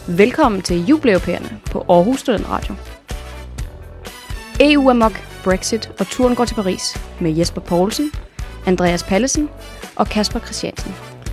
Velkommen til Jubeleuropæerne på Aarhus Studenterradio. EU amok, Brexit og turen går til Paris med Jesper Poulsen, Andreas Pallesen og Kasper Christiansen.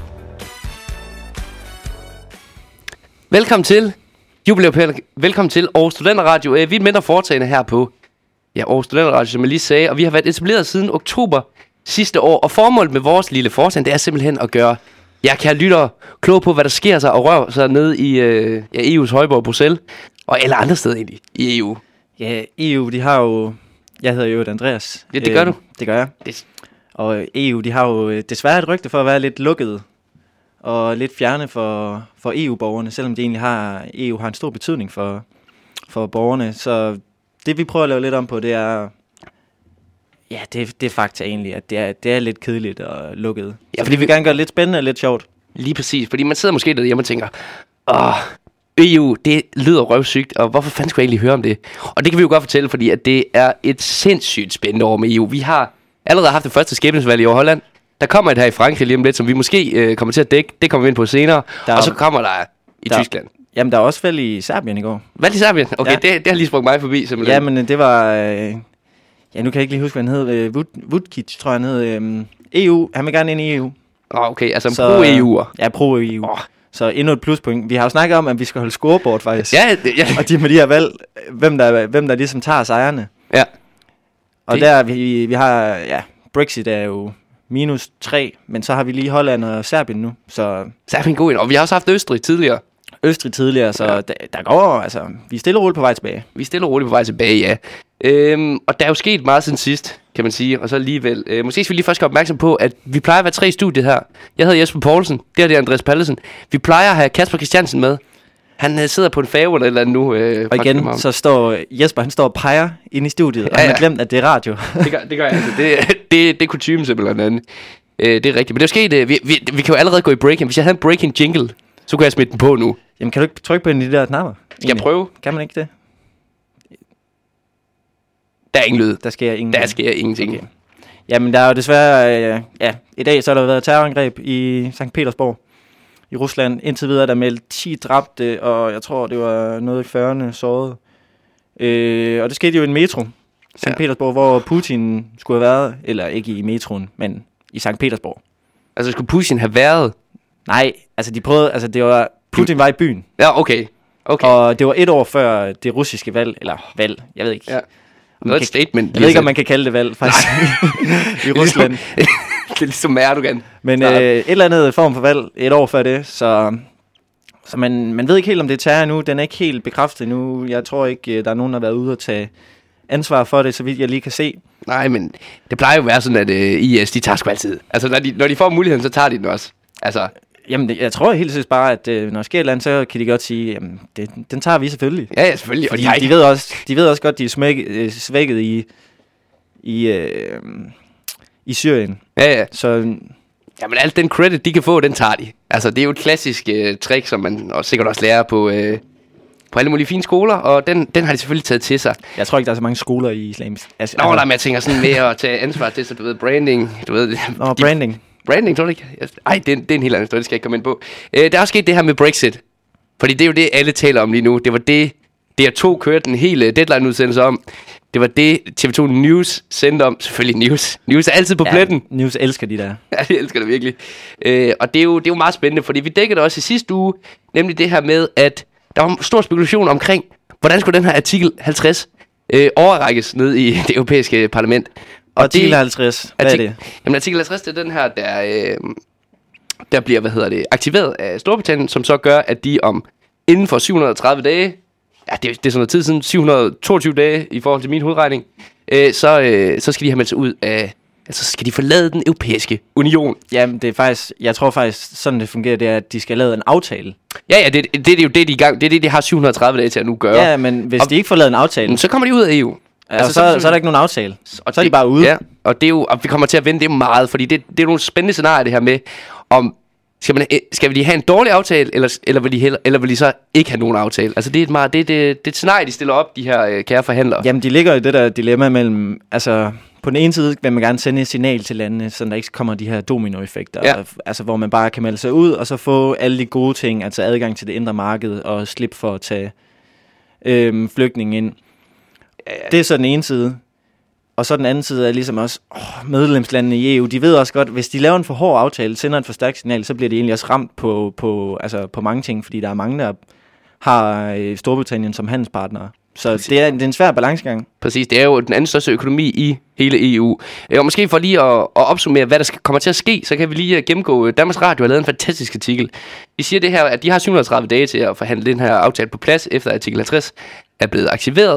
Velkommen til Jubeleuropæerne. Velkommen til Aarhus Studenterradio. Vi er et mindre foretagende her på Aarhus Studenterradio, som jeg lige sagde, og vi har været etableret siden oktober sidste år, og formålet med vores lille foretagende, det er simpelthen at gøre jer kære lyttere klog på, hvad der sker sig og rører sig nede i EU's højborg Bruxelles, og alle andre steder egentlig i EU. Ja, EU, de har jo... Jeg hedder jo Andreas. Ja, det gør du. Det gør jeg. Og EU, de har jo desværre et rygte for at være lidt lukkede og lidt fjerne for EU-borgerne, selvom EU har en stor betydning for borgerne. Så det, vi prøver at lave lidt om på, det er... Ja, det er fakta egentlig, at det er lidt kedeligt og lukket. Ja, fordi vi vil gerne gøre det lidt spændende og lidt sjovt. Lige præcis, fordi man sidder måske derhjemme og tænker, EU, det lyder røvsygt, og hvorfor fanden skulle jeg egentlig høre om det? Og det kan vi jo godt fortælle, fordi at det er et sindssygt spændende år med EU. Vi har allerede haft det første skæbnesvalg i Holland. Der kommer et her i Frankrig lige om lidt, som vi måske kommer til at dække. Det kommer vi ind på senere. Og så kommer der i Tyskland. Jamen, der er også valg i Serbien i går. Valg i Serbien? Okay, ja. det har lige sprunget mig forbi simpelthen. Ja, men det var... Ja, nu kan jeg ikke lige huske, hvad han hed. Vučić, tror jeg, han hed. EU, han vil gerne ind i EU. Okay, altså en pro-EU'er. Ja, pro-EU. Så endnu et pluspoint. Vi har jo snakket om, at vi skal holde scoreboard, faktisk. Ja. Og med de her valg, hvem der ligesom tager sejrene. Ja. Og der, vi har, Brexit er jo -3, men så har vi lige Holland og Serbien nu. Så Serbien god ind, og vi har også haft Østrig tidligere. Så ja. der går, altså, vi er stille og roligt på vej tilbage. Ja. Og der er jo sket meget siden sidst, kan man sige. Og så alligevel, måske skal vi lige først gøre opmærksom på, at vi plejer at være 3 i studiet her. Jeg hedder Jesper Poulsen, det er Andreas Pallesen. Vi plejer at have Kasper Christiansen med. Han sidder på en færge eller andet nu. Og igen, så står Jesper, han står og peger inde i studiet, og han har glemt, at det er radio. Det gør jeg altså. Det er kutyme simpelthen. Det er rigtigt. Men det er sket, vi kan jo allerede gå i breaking. Hvis jeg havde en breaking jingle, så kunne jeg smide den på nu. Jamen, kan du ikke trykke på en af de der knapper? Skal jeg prøve? Kan man ikke det? Der er ingen lyd. Der sker ingenting. Okay. Jamen, der er jo desværre... i dag så har der været terrorangreb i Sankt Petersborg i Rusland. Indtil videre der meldt 10 dræbte, og jeg tror, det var noget i 40'erne såret. Og det skete jo i en metro, Sankt Petersborg, hvor Putin skulle have været, eller ikke i metroen, men i Sankt Petersborg. Altså, skulle Putin have været? Nej, altså de prøvede... Altså, det var... Putin var i byen. Ja, okay. Og det var 1 år før det russiske valg, jeg ved ikke. Ja. Noget statement. Jeg ved ikke, om man kan kalde det valg, faktisk, i Rusland. Det er ligesom Erdogan. Men et eller andet form for valg 1 år før det, så man ved ikke helt, om det er terror nu. Den er ikke helt bekræftet nu. Jeg tror ikke, der er nogen, der har været ude og tage ansvar for det, så vidt jeg lige kan se. Nej, men det plejer jo at være sådan, at IS, de tager sgu altid. Altså, når de får muligheden, så tager de den også. Altså... Jamen, jeg tror helt sikkert bare, at når der sker et eller andet, så kan de godt sige, jamen, den tager vi selvfølgelig. Ja, selvfølgelig. Fordi de ved også godt, de er svækket i Syrien. Ja. Så... Jamen, alt den credit, de kan få, den tager de. Altså, det er jo et klassisk trick, som man sikkert også lærer på alle mulige fine skoler, og den har de selvfølgelig taget til sig. Jeg tror ikke, der er så mange skoler i islamisk. Nej, men jeg tænker sådan med at tage ansvar til, så du ved, branding. Branding. Branding, tror du ikke? Ej, det er en helt anden story, det skal jeg ikke komme ind på. Der er også sket det her med Brexit. Fordi det er jo det, alle taler om lige nu. Det var det, DR2 kørte en hel deadline-udsendelse om. Det var det, TV2 News sendte om. Selvfølgelig News. News er altid på pletten. News elsker de der. Ja, de elsker det virkelig. Og det er jo meget spændende, fordi vi dækkede det også i sidste uge. Nemlig det her med, at der var stor spekulation omkring, hvordan skulle den her artikel 50 overrækkes ned i det europæiske parlament. Og artikel 50, hvad er det? Jamen artikel 50, det er den her, der bliver, aktiveret af Storbritannien, som så gør, at de inden for 730 dage, det er sådan noget tid siden, 722 dage i forhold til min hovedregning, så skal de have meldt sig ud af, altså skal de forlade den europæiske union. Jamen det er faktisk, jeg tror faktisk, sådan det fungerer, det er, at de skal lave en aftale. Ja, det er jo det, de er i gang, det er det, de har 730 dage til at nu gøre. Ja, men hvis de ikke får lavet en aftale, så kommer de ud af EU. Altså, så er der ikke nogen aftale. Og så er de bare ude. Ja, og det er jo, og vi kommer til at vende det meget, fordi det er nogle spændende scenarier, det her med, om Skal vi lige have en dårlig aftale, eller vil de så ikke have nogen aftale? Altså det er et scenarie, de stiller op, de her kære forhandlere. Jamen, de ligger i det der dilemma mellem, altså på den ene side vil man gerne sende et signal til landene, så der ikke kommer de her dominoeffekter, altså hvor man bare kan melde sig ud, og så få alle de gode ting, altså adgang til det indre marked, og slip for at tage flygtninge ind. Det er så den ene side. Og så den anden side er ligesom også, medlemslandene i EU, de ved også godt, hvis de laver en for hård aftale, sender en for stærk signal, så bliver de egentlig også ramt på mange ting, fordi der er mange, der har Storbritannien som handelspartnere. Så det er en svær balancegang. Præcis, det er jo den anden største økonomi i hele EU. Og måske for lige at opsummere, hvad der kommer til at ske, så kan vi lige gennemgå. Danmarks Radio har lavet en fantastisk artikel. De siger det her, at de har 730 dage til at forhandle den her aftale på plads, efter artikel 50 er blevet aktiveret.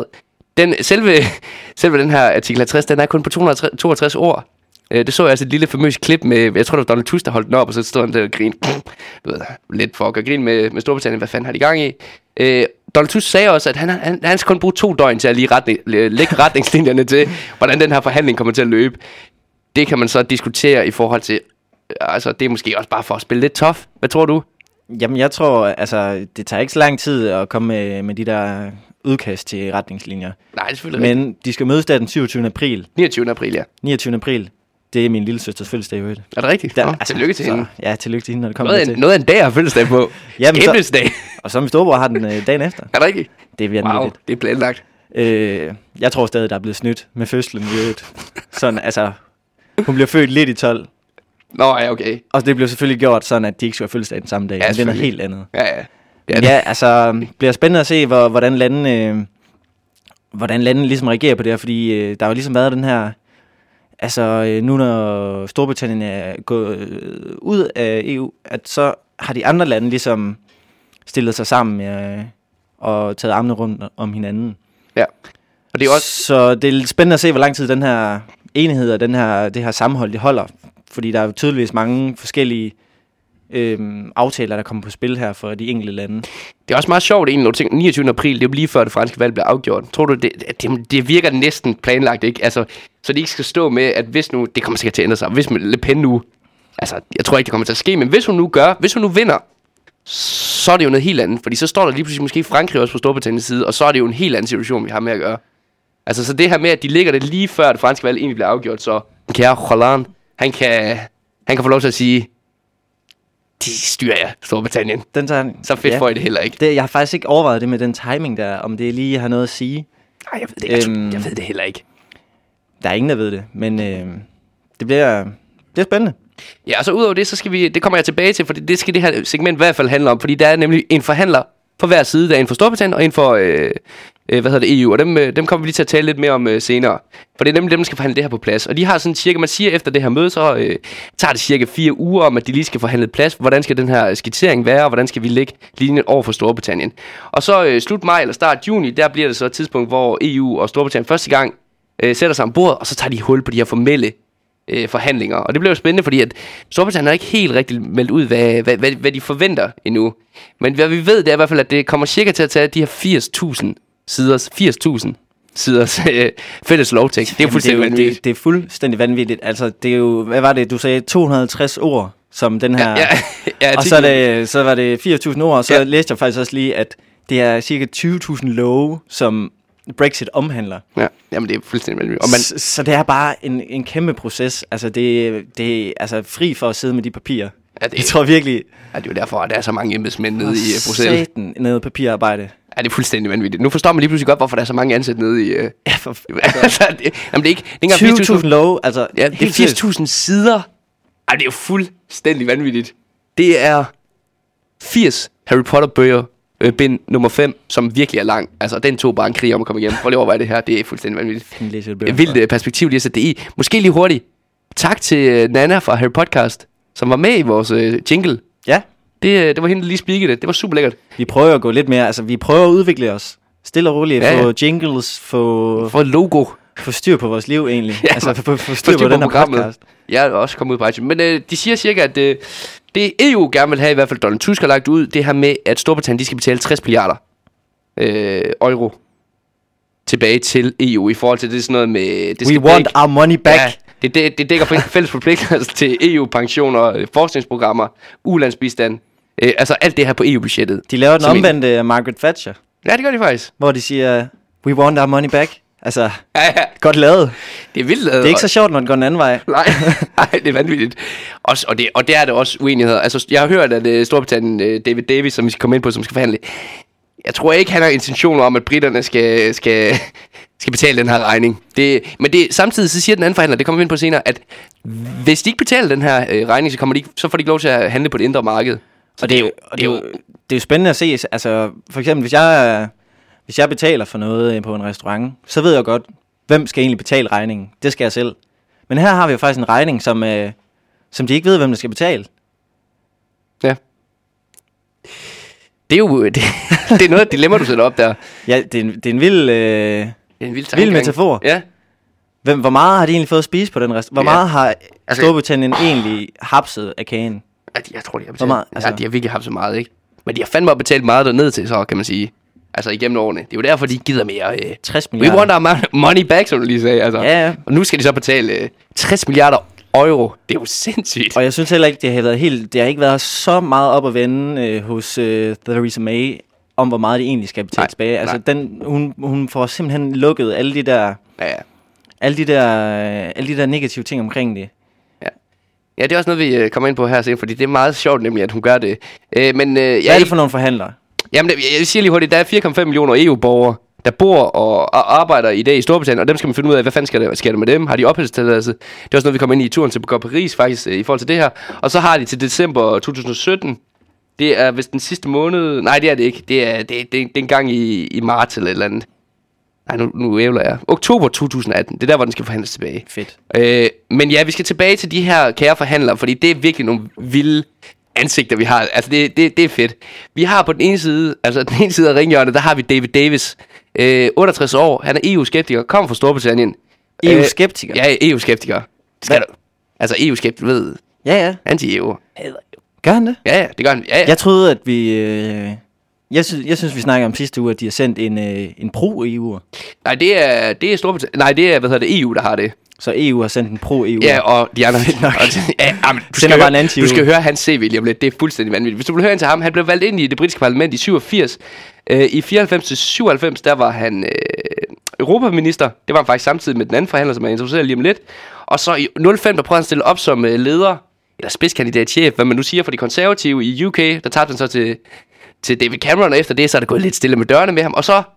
Selve den her artikel 50, den er kun på 262 ord. Det så jeg altså et lille famøst klip med, jeg tror det var Donald Tusk, der holdt den op, og så stod han der og grinede. Lidt for at gøre grin med Storbritannien, hvad fanden har de gang i? Donald Tusk sagde også, at han skal kun bruge 2 døgn til at lige lægge retningslinjerne til, hvordan den her forhandling kommer til at løbe. Det kan man så diskutere i forhold til, altså det er måske også bare for at spille lidt tough. Hvad tror du? Jamen jeg tror, altså det tager ikke så lang tid at komme med de der udkast til retningslinjer. Nej, det er selvfølgelig rigtigt. Men de skal mødes der den 27. april. 29. april, ja. 29. april. Det er min lille søsters fødselsdag i øvrigt. Er det rigtigt? Altså, tillykke til hende. Ja, tillykke til hende, når det kommer til. Noget af en dag har fødselsdag på. Skæbnesdag. Og så min storebror har den dagen efter. Er det rigtigt? Det er virkelig wow, det er planlagt. Jeg tror stadig, der er blevet snydt med fødslen i øvrigt. Sådan, altså, hun bliver født lidt i 12. Nå, ja, okay. Og det blev selvfølgelig gjort sådan, at de ikke skulle have fødselsdag den samme dag. Ja, men det er noget helt andet. Ja. Ja, altså, bliver spændende at se, hvordan landene ligesom reagerer på det her, fordi der har jo ligesom været den her, altså nu når Storbritannien er gået ud af EU, at så har de andre lande ligesom stillet sig sammen og taget armene rundt om hinanden. Ja. Og det er også... Så det er lidt spændende at se, hvor lang tid den her enighed og det her sammenhold, det holder. Fordi der er jo tydeligvis mange forskellige aftaler, der kommer på spil her for de enkelte lande. Det er også meget sjovt egentlig, når du tænker 29. april, det er jo lige før det franske valg bliver afgjort. Tror du, det virker næsten planlagt, ikke? Altså, så de ikke skal stå med, at hvis nu, det kommer sikkert til at ændre sig, hvis Le Pen nu, altså, jeg tror ikke, det kommer til at ske, men hvis hun nu vinder, så er det jo noget helt andet, fordi så står der lige pludselig måske Frankrig også på Storbritanniens side, og så er det jo en helt anden situation, vi har med at gøre. Altså, så det her med, at de ligger det lige før det franske valg egentlig bliver afgjort, så kære Hollande, han kan få lov til at sige, de styrer jeg, Storbritannien. Så fedt får I det heller ikke. Jeg har faktisk ikke overvejet det med den timing der, om det lige har noget at sige. Nej, jeg ved det, jeg ved det heller ikke. Der er ingen, der ved det, men det bliver spændende. Ja, og så udover det, så skal det kommer jeg tilbage til, for det skal det her segment i hvert fald handle om, fordi der er nemlig en forhandler på hver side, der er en for Storbritannien og en for EU, og dem kommer vi lige til at tale lidt mere om senere. For det er nemlig dem, der skal forhandle det her på plads. Og de har sådan cirka, man siger efter det her møde, så tager det cirka 4 uger om, at de lige skal forhandle plads. Hvordan skal den her skitsering være, og hvordan skal vi lægge linjen over for Storbritannien. Og så slut maj eller start juni, der bliver det så et tidspunkt, hvor EU og Storbritannien første gang sætter sig om bordet, og så tager de hul på de her formelle forhandlinger. Og det bliver jo spændende, fordi at Storbritannien har ikke helt rigtig meldt ud, hvad de forventer endnu. Men hvad vi ved, det er i hvert fald, at det kommer cirka til at tage de her 80.000 siders fælles lovtekst. Det er fuldstændig vanvittigt. Det er fuldstændig vanvittigt. Altså, det er jo, hvad var det, du sagde, 250 ord, som den her... Ja, og så var det 4.000 ord, og så læste jeg faktisk også lige, at det er cirka 20.000 love, som Brexit omhandler. Ja, jamen det er fuldstændig vanvittigt. Så det er bare en kæmpe proces. Altså, det er altså fri for at sidde med de papirer. Ja, jeg tror virkelig... Ja, det er jo derfor, at der er så mange embedsmænd nede i Bruxelles. Satan nede papirarbejde. Ja, det er fuldstændig vanvittigt. Nu forstår man lige pludselig godt, hvorfor der er så mange ansat nede i... Ja, altså, jamen, det er ikke 20.000 love, altså... Ja, det er 80.000 sider. Ej, det er jo fuldstændig vanvittigt. Det er 80 Harry Potter-bøger, bind nummer 5, som virkelig er lang. Altså, den tog bare en krig om at komme igennem. Prøv lige overveje det her, det er fuldstændig vanvittigt. Vildt perspektiv lige at sætte det i. Måske lige hurtigt. Tak til Nana fra Harry Podcast, som var med i vores jingle. Ja. Det var hende, der lige speakede det. Det var super lækkert. Vi prøver at gå lidt mere, altså vi prøver at udvikle os. Stille og roligt, få jingles, få logo. Få styr på vores liv egentlig. Ja, altså få styr på den her podcast. Jeg er også kommet ud på iTunes. Men de siger cirka, at det EU gerne vil have, i hvert fald Donald Tusk har lagt ud, det her med, at Storbritannien de skal betale 60 milliarder euro tilbage til EU i forhold til det sådan noget med... We want our money back. Det dækker fælles forpligtelser til EU-pensioner, forskningsprogrammer, ulandsbistand. Altså alt det her på EU-budgettet. De laver den omvendte Margaret Thatcher. Ja, det gør de faktisk. Hvor de siger, we want our money back. Altså, ja. Godt lavet. Det er vildt lavet. Det er ikke så sjovt, når den går den anden vej. Nej, det er vanvittigt. Og der er det også uenigheder. Altså, jeg har hørt, at Storbritannien, David Davis, som vi skal komme ind på, som skal forhandle, jeg tror ikke, han har intentioner om, at britterne skal betale den her regning. Men samtidig så siger den anden forhandler, det kommer vi ind på senere, at hvis de ikke betaler den her regning, så får de ikke lov til at handle på det indre marked. Og det er jo spændende at se. Altså, for eksempel, hvis jeg betaler for noget på en restaurant, så ved jeg godt, hvem skal egentlig betale regningen. Det skal jeg selv. Men her har vi jo faktisk en regning, som de ikke ved, hvem der skal betale. Ja. Det er jo det er noget af dilemma, du sætter op der. Ja, det er en vild metafor. Ja. Hvor meget har de egentlig fået at spise på den restaurant? Hvor meget har Storbritannien egentlig hapset af kagen? Jeg tror, de har betalt. Altså, de har virkelig haft så meget, ikke? Men de har fandme betalt meget derned til, så kan man sige. Altså igennem årene. Det er jo derfor, de gider mere. 60 milliarder. We want our money back, som du lige sagde. Altså. Ja. Og nu skal de så betale 60 milliarder euro. Det er jo sindssygt. Og jeg synes heller ikke, det har ikke været så meget op at vende hos Theresa May, om hvor meget de egentlig skal betale tilbage. Altså hun får simpelthen lukket alle de der... Ja. Alle de der negative ting omkring det. Ja, det er også noget, vi kommer ind på her senere, fordi det er meget sjovt nemlig, at hun gør det. Hvad er det for nogle forhandlere? Jamen, jeg siger lige hurtigt, der er 4,5 millioner EU-borgere, der bor og arbejder i dag i Storbritannien, og dem skal man finde ud af, hvad fanden sker der med dem? Har de opholdstilladelse? Det er også noget, vi kommer ind i turen til Paris faktisk, i forhold til det her. Og så har de til december 2017, det er vist den sidste måned, nej det er det ikke, det er en gang i marts eller et eller andet. Nej, nu ævler jeg. Oktober 2018, det er der, hvor den skal forhandles tilbage. Fedt. Men ja, vi skal tilbage til de her kære forhandlere, fordi det er virkelig nogle vilde ansigter, vi har. Altså, det er fedt. Vi har på den ene side af ringhjørnet, der har vi David Davis. 68 år, han er EU-skeptiker, kommer fra Storbritannien. EU-skeptiker? Ja, EU-skeptiker. Altså, EU-skeptiker, ved. Ja. Anti-EU. Gør han det? Ja, det gør han. Ja. Jeg troede, at vi... Jeg synes, vi snakker om sidste uge, at de har sendt en pro-EU'er. Nej, det er Storbritannien. Nej, det er, EU, der har det. Så EU har sendt en pro-EU. Ja, og de andre... Du skal høre hans CV lige om lidt. Det er fuldstændig vanvittigt. Hvis du vil høre ind til ham, han blev valgt ind i det britiske parlament i 87. I 94 til 97, der var han europaminister. Det var han faktisk samtidig med den anden forhandler, som jeg introducerer lige om lidt. Og så i 05, der prøvede han at stille op som leder, eller spidskandidatchef, hvad man nu siger, for de konservative i UK. Der tabte han så til David Cameron, og efter det, så er det gået lidt stille med dørene med ham. Og så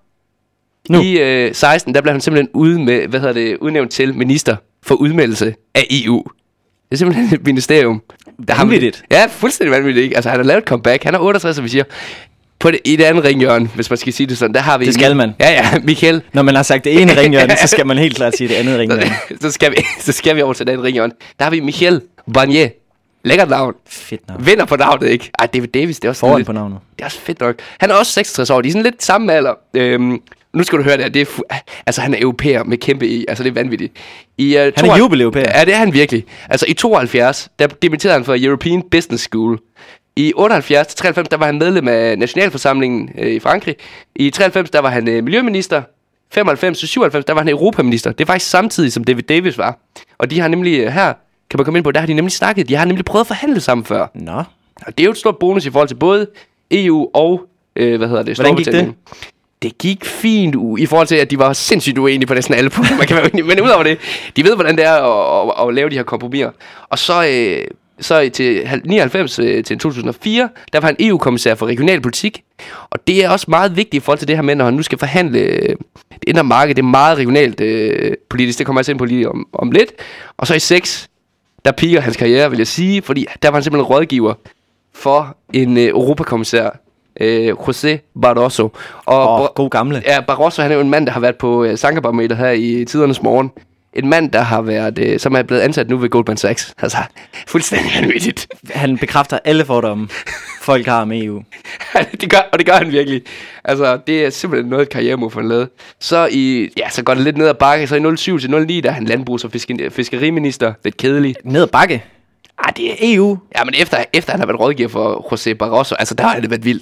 i 16, der blev han simpelthen udnævnt til minister for udmeldelse af EU. Det er simpelthen et ministerium. Vanvittigt. Ja, fuldstændig vanvittigt, ikke? Altså, han har lavet et comeback. Han er 68, som vi siger. I det andet ringhjørne, hvis man skal sige det sådan, der har vi... Det skal man. Ja, Michael. Når man har sagt det ene ringhjørne, så skal man helt klart sige det andet ringhjørne. så skal vi over til det andet ringhjørne. Der har vi Michel Barnier. Lækkert navn. Fedt navn. Vinder på navnet, ikke? Ej, David Davis, det er også... Foran på navnet. Det er også fedt nok. Han er også 66 år. De er sådan lidt samme alder. Nu skal du høre det her. Altså, han er europæer med kæmpe E. Altså, det er vanvittigt. Han er jubel-europæer. Ja, det er han virkelig. Altså, i 72, der dimitterede han fra European Business School. I 78 til 93, der var han medlem af Nationalforsamlingen i Frankrig. I 93, der var han miljøminister. 95 til 97, der var han europaminister. Det er faktisk samtidig, som David Davis var. Og de har nemlig her... Kan man komme ind på, der har de nemlig snakket. De har nemlig prøvet at forhandle sammen før. Nå. Og det er jo et stort bonus i forhold til både EU og, Hvordan gik det? Det gik fint i forhold til, at de var sindssygt uenige på næsten alle punkter. Man kan være uenig. Men udover det, de ved, hvordan det er at lave de her kompromiser. Og så til 99 til 2004, der var han EU-kommissær for regional politik. Og det er også meget vigtigt i forhold til det her med, når han nu skal forhandle det indre marked. Det er meget regionalt politisk. Det kommer jeg altså ind på lige om lidt. Og så i 6... der piker hans karriere, vil jeg sige, fordi der var han simpelthen rådgiver for en europakommissær, José Barroso. Og god gamle. Ja, Barroso, han er jo en mand, der har været på Sankerbarometer her i tidernes morgen. En mand, der har været, som er blevet ansat nu ved Goldman Sachs. Altså, fuldstændig vanvittigt. Han bekræfter alle fordomme, folk har med EU. det gør han virkelig. Altså, det er simpelthen noget karrieremove, han lavede. Så går det lidt ned ad bakke. Så i 07 til 09, der er han landbrugs- og fiskeriminister. Lidt kedeligt. Ned ad bakke? Det er EU. Ja, men efter han har været rådgiver for José Barroso, altså der har det været vildt.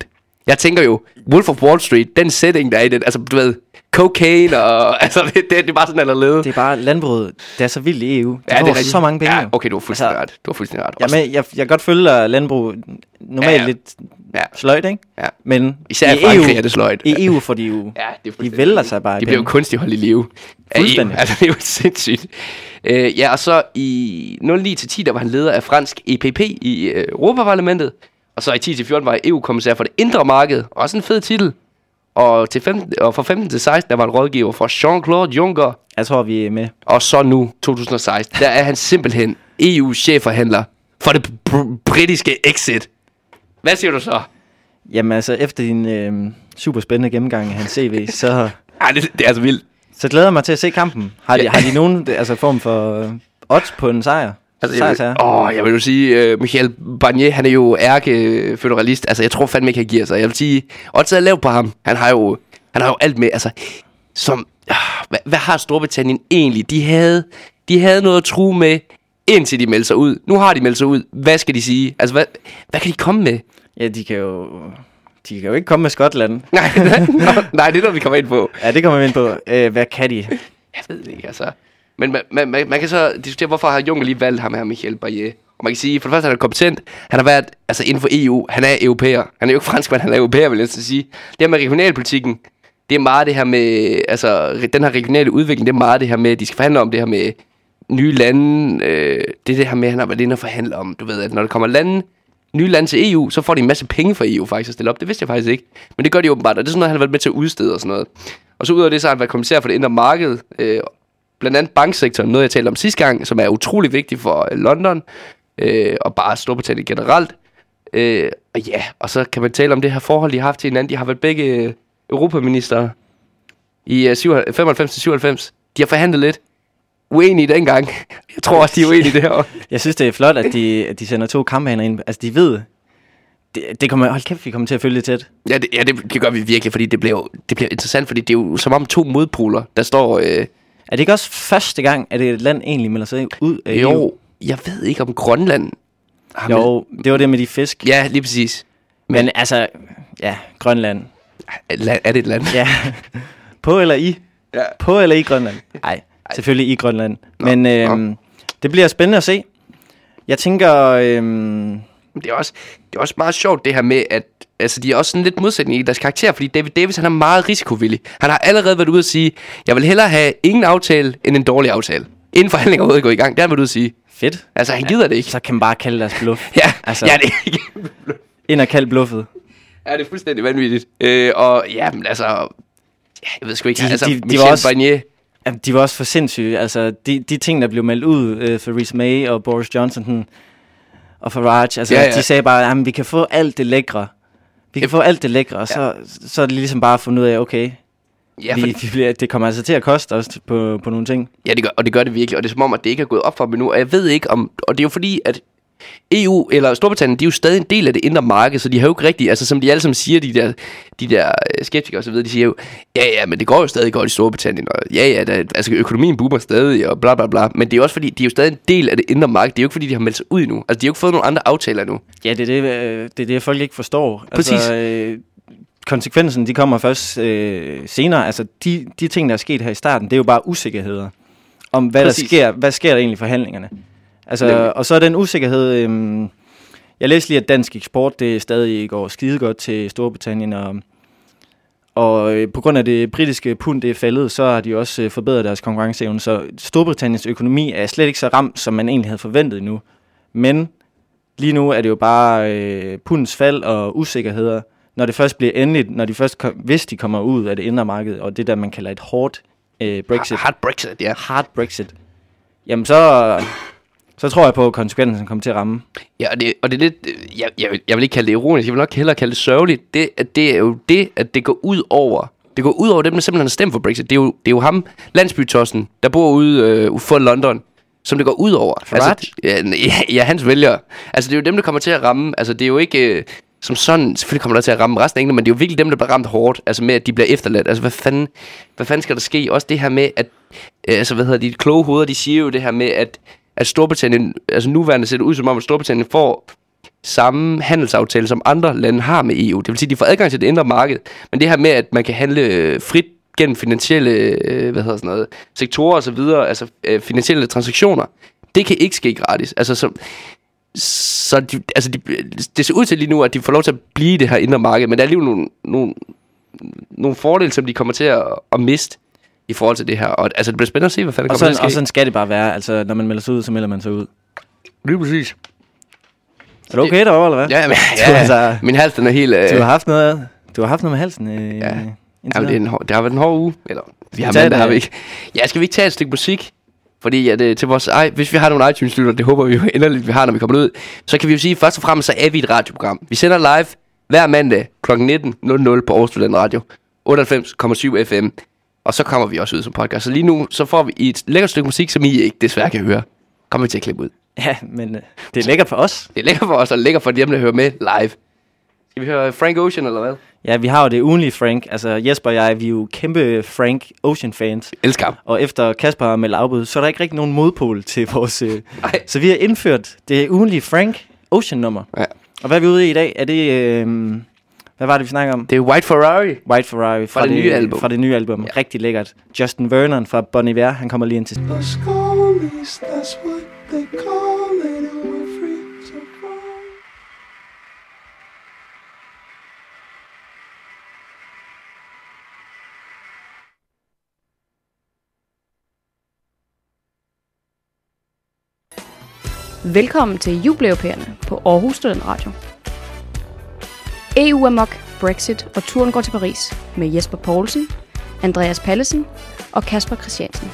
Jeg tænker jo, Wolf of Wall Street, den setting, der er i den, altså du ved, cocaine og, altså det er bare sådan allerede. Det er bare landbruget, det er så vildt i EU. Ja, det er så mange penge. Ja, okay, du har fuldstændig ret. Du har fuldstændig ret. Jamen, jeg kan godt følge landbrug normalt lidt sløjt, ikke? Ja. Men især i EU, Frankrig er det sløjt. I EU får de jo, de vælger sig bare. De bliver jo kunstigt holdt i live. Fuldstændig. Altså, det er jo sindssygt. Ja, og så i 09-10, der var han leder af fransk EPP i Europaparlamentet. Og så i 10-14 var jeg EU-kommissær for det indre marked. Også en fed titel. Og fra 15 til 16, der var en rådgiver for Jean-Claude Juncker. Jeg tror, vi er med. Og så nu, 2016, der er han simpelthen EU-chefforhandler for det britiske exit. Hvad siger du så? Jamen altså, efter din super spændende gennemgang af hans CV, så... Ej, det er altså vildt. Så glæder jeg mig til at se kampen. Har de nogen form for odds på en sejr? Altså, jeg vil jo sige, Michel Barnier, han er jo ærkeføderalist. Altså, jeg tror fandme ikke, han giver sig. Jeg vil sige, odds er lavt på ham. Han har jo alt med, altså, som... Hvad har Storbritannien egentlig? De havde noget at true med, indtil de meldte sig ud. Nu har de meldt sig ud. Hvad skal de sige? Altså, hvad kan de komme med? Ja, de kan jo ikke komme med Skotland. Nej, det er noget, vi kommer ind på. Ja, det kommer vi ind på. Hvad kan de? Jeg ved det ikke, altså. Men man kan så diskutere, hvorfor har Juncker lige valgt ham her, Michel Barnier. Og man kan sige, for det første, han er kompetent. Han har været, altså inden for EU, han er europæer. Han er jo ikke franskmand, han er europæer, vil jeg sige. Det her med regionalpolitikken, det er meget det her med, altså den her regionale udvikling, det er meget det her med, de skal forhandle om det her med nye lande. Det er det her med, han har været inde og forhandle om, du ved, at når der kommer nye lande til EU, så får de en masse penge fra EU faktisk at stille op. Det vidste jeg faktisk ikke. Men det gør de åbenbart, og det er sådan noget, han har været med til at udstede og sådan noget. Og så ud af det, så har han været kommissær for det indre marked, blandt andet banksektoren, noget jeg talte om sidste gang, som er utrolig vigtigt for London, og bare Storbritannien generelt. Og så kan man tale om det her forhold, de har haft til hinanden. De har været begge europaminister i 95-97. De har forhandlet lidt. Uenige dengang. Jeg tror også, de er uenige det her. Jeg synes, det er flot, at de sender 2 kamphaner ind. Altså, de ved... Det kommer, hold kæft, vi kommer til at følge det tæt. Ja, det gør vi virkelig, fordi det bliver interessant, fordi det er jo som om 2 modpoler, der står... Er det ikke også første gang, at et land egentlig melder sig ud af EU? Jo, jeg ved ikke om Grønland... Jo, det var det med de fisk. Ja, lige præcis. Men altså, ja, Grønland. Er det et land? Ja, på eller i? Ja. På eller i Grønland? Nej, selvfølgelig i Grønland. Men det bliver spændende at se. Jeg tænker... Det er også meget sjovt det her med, at altså, de er også sådan lidt modsætning i deres karakter, fordi David Davis, han er meget risikovillig. Han har allerede været ude at sige, jeg vil hellere have ingen aftale, end en dårlig aftale. Inden forhandlinger overhovedet går i gang, der har været ude at sige. Fedt. Altså, han gider det ikke. Så kan man bare kalde deres bluff. Ja, altså, ja, det er ikke ind og kalde bluffet. Ja, det er fuldstændig vanvittigt. Og ja, men altså... Ja, jeg ved sgu ikke. De var også... Barnier. Jamen, de var også for sindssyge. Altså, de ting, der blev meldt ud for Theresa May og Boris Johnson og Farage, altså, de sagde bare, at vi kan få alt det lækre. Vi kan få alt det lækre, og så er det ligesom bare fundet ud af, okay, det kommer altså til at koste os på nogle ting. Ja, det gør det virkelig, og det er som om, at det ikke er gået op for dem endnu. Og jeg ved ikke om, og det er jo fordi, at EU eller Storbritannien, de er jo stadig en del af det indre marked, så de har jo ikke rigtigt, altså som de alle sammen siger, de der skeptikere og så videre, de siger jo, ja, men det går jo stadig godt i Storbritannien, og altså økonomien boomer stadig, og bla bla bla, men det er også fordi, de er jo stadig en del af det indre marked, det er jo ikke fordi, de har meldt sig ud endnu, altså de har jo ikke fået nogle andre aftaler endnu. Ja, det er det folk ikke forstår. Præcis. Altså, konsekvensen, de kommer først senere, altså de ting, der er sket her i starten, det er jo bare usikkerheder om, hvad sker der egentlig i forhandlingerne. Altså, og så er den usikkerhed... jeg læste lige, at dansk eksport, det stadig går skide godt til Storbritannien, og på grund af det britiske pund, det er faldet, så har de også forbedret deres konkurrenceevne. Så Storbritanniens økonomi er slet ikke så ramt, som man egentlig havde forventet nu. Men lige nu er det jo bare pundens fald og usikkerheder, når det først bliver endeligt, hvis de kommer ud af det indre marked, og det der, man kalder et hårdt Brexit. Hard Brexit, ja. Hard Brexit. Jamen så tror jeg på, at konsekvensen kommer til at ramme. Ja, og det er lidt... Jeg vil ikke kalde det ironisk, jeg vil nok hellere kalde det sørgeligt. Det er jo det, at det går ud over... Det går ud over dem, der simpelthen har stemt for Brexit. Det er jo ham, landsbytossen, der bor ude for London, som det går ud over. Altså, ja, hans vælgere. Altså, det er jo dem, der kommer til at ramme. Altså, det er jo ikke... som sådan, selvfølgelig kommer der til at ramme resten af England, men det er jo virkelig dem, der bliver ramt hårdt, altså med, at de bliver efterladt. Altså, hvad fanden skal der ske? Også det her med, at... de kloge hoveder, de siger jo det her med, at Storbritannien, altså nuværende ser det ud som om, at Storbritannien får samme handelsaftale, som andre lande har med EU. Det vil sige, at de får adgang til det indre marked. Men det her med, at man kan handle frit gennem finansielle sektorer og så videre, altså finansielle transaktioner, det kan ikke ske gratis. Altså det ser ud til lige nu, at de får lov til at blive i det her indre marked, men der er alligevel nogle fordele, som de kommer til at miste i forhold til det her. Og altså, det bliver spændende at se, hvad fanden kommer til at ske. Og sådan skal det bare være. Altså, når man melder sig ud, så melder man sig ud. Lige præcis. Er du okay derovre, eller hvad? Ja, altså, min hals, den er helt... Du har haft noget med halsen. Ja, men det har været en hård uge. Eller, har vi ikke. Ja, skal vi ikke tage et stykke musik? Fordi at, til vores, hvis vi har nogle iTunes-lytter, det håber vi jo inderligt, vi har, når vi kommer ud, så kan vi jo sige, først og fremmest, så er vi et radioprogram. Vi sender live hver mandag kl. 19.00 på Aarhus Student Radio, 98,7 FM. Og så kommer vi også ud som podcast. Så lige nu, så får vi et lækkert stykke musik, som I ikke desværre kan høre. Kommer vi til at klippe ud. Ja, men det er lækkert for os. Det er lækkert for os, og lækkert for dem, der hører med live. Skal vi høre Frank Ocean, eller hvad? Ja, vi har jo det ugenlige Frank. Altså Jesper og jeg, vi er jo kæmpe Frank Ocean-fans. Elsker ham. Og efter Kasper har meldt afbud, så er der ikke rigtig nogen modpol til vores... Så vi har indført det ugenlige Frank Ocean-nummer. Ja. Og hvad er vi ude i dag? Er det... hvad var det, vi snakker om? Det er White Ferrari. White Ferrari fra det nye album. Fra det nye album. Ja. Rigtig lækkert. Justin Vernon fra Bon Iver, han kommer lige ind til... Velkommen til Jubeleuropæerne på Aarhus Student Radio. EU amok, Brexit og turen går til Paris med Jesper Poulsen, Andreas Pallesen og Kasper Christiansen.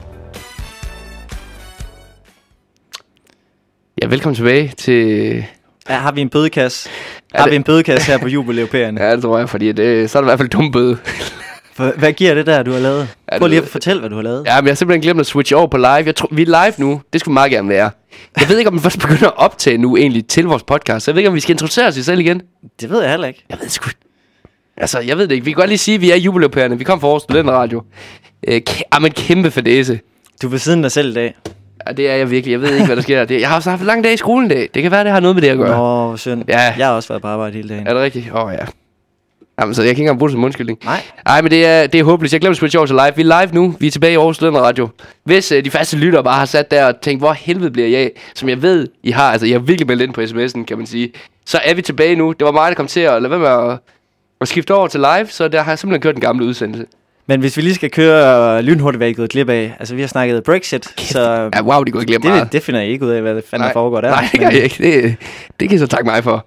Ja, velkommen tilbage til... Ja, har vi en bødekasse? Har vi en bødekasse her på Jubeleuropæerne? Ja, det tror jeg, fordi så er det i hvert fald dum bøde. Hvad giver det der, du har lavet? Prøv lige at fortælle, hvad du har lavet. Ja, men jeg har simpelthen glemt at switche over på live. Jeg tror, vi er live nu. Det skulle meget gerne være. Jeg ved ikke, om vi først begynder at optage nu egentlig til vores podcast. Så jeg ved ikke, om vi skal introducere os selv igen. Det ved jeg heller ikke. Jeg ved sgu. Altså, jeg ved det ikke. Vi kan godt lige sige, at vi er Jubeleuropæerne. Vi kom fra Aarhus Student Radio. Men kæmpe fadæse. Du er ved siden af dig selv i dag. Ja, det er jeg virkelig. Jeg ved ikke, hvad der sker. Jeg har også haft en lang dag i skolen i dag. Det kan være, det har noget med det at gøre. Nå, synd. Ja. Jeg har også været på arbejde hele dagen. Er det rigtigt? Ja. Jamen, så jeg kan ikke engang bruge det som undskyldning. Nej, men det er håbløst. Jeg glemte at switche over til live. Vi er live nu. Vi er tilbage i Aarhus Student Radio. Hvis de faste lyttere bare har sat der og tænkt, hvor helvede bliver jeg af, som jeg ved, I har, altså jeg har virkelig meldt ind på sms'en, kan man sige. Så er vi tilbage nu. Det var mig, der kom til at lade være med at skifte over til live, så der har jeg simpelthen kørt den gamle udsendelse. Men hvis vi lige skal køre lynhurtigt, hvad I er gået glip af. Altså, vi har snakket Brexit, så... Ja, wow, de går glip meget. Det finder I ikke ud af, hvad det fanden der foregår der. Nej, det gør jeg ikke. Det kan I så takke mig for.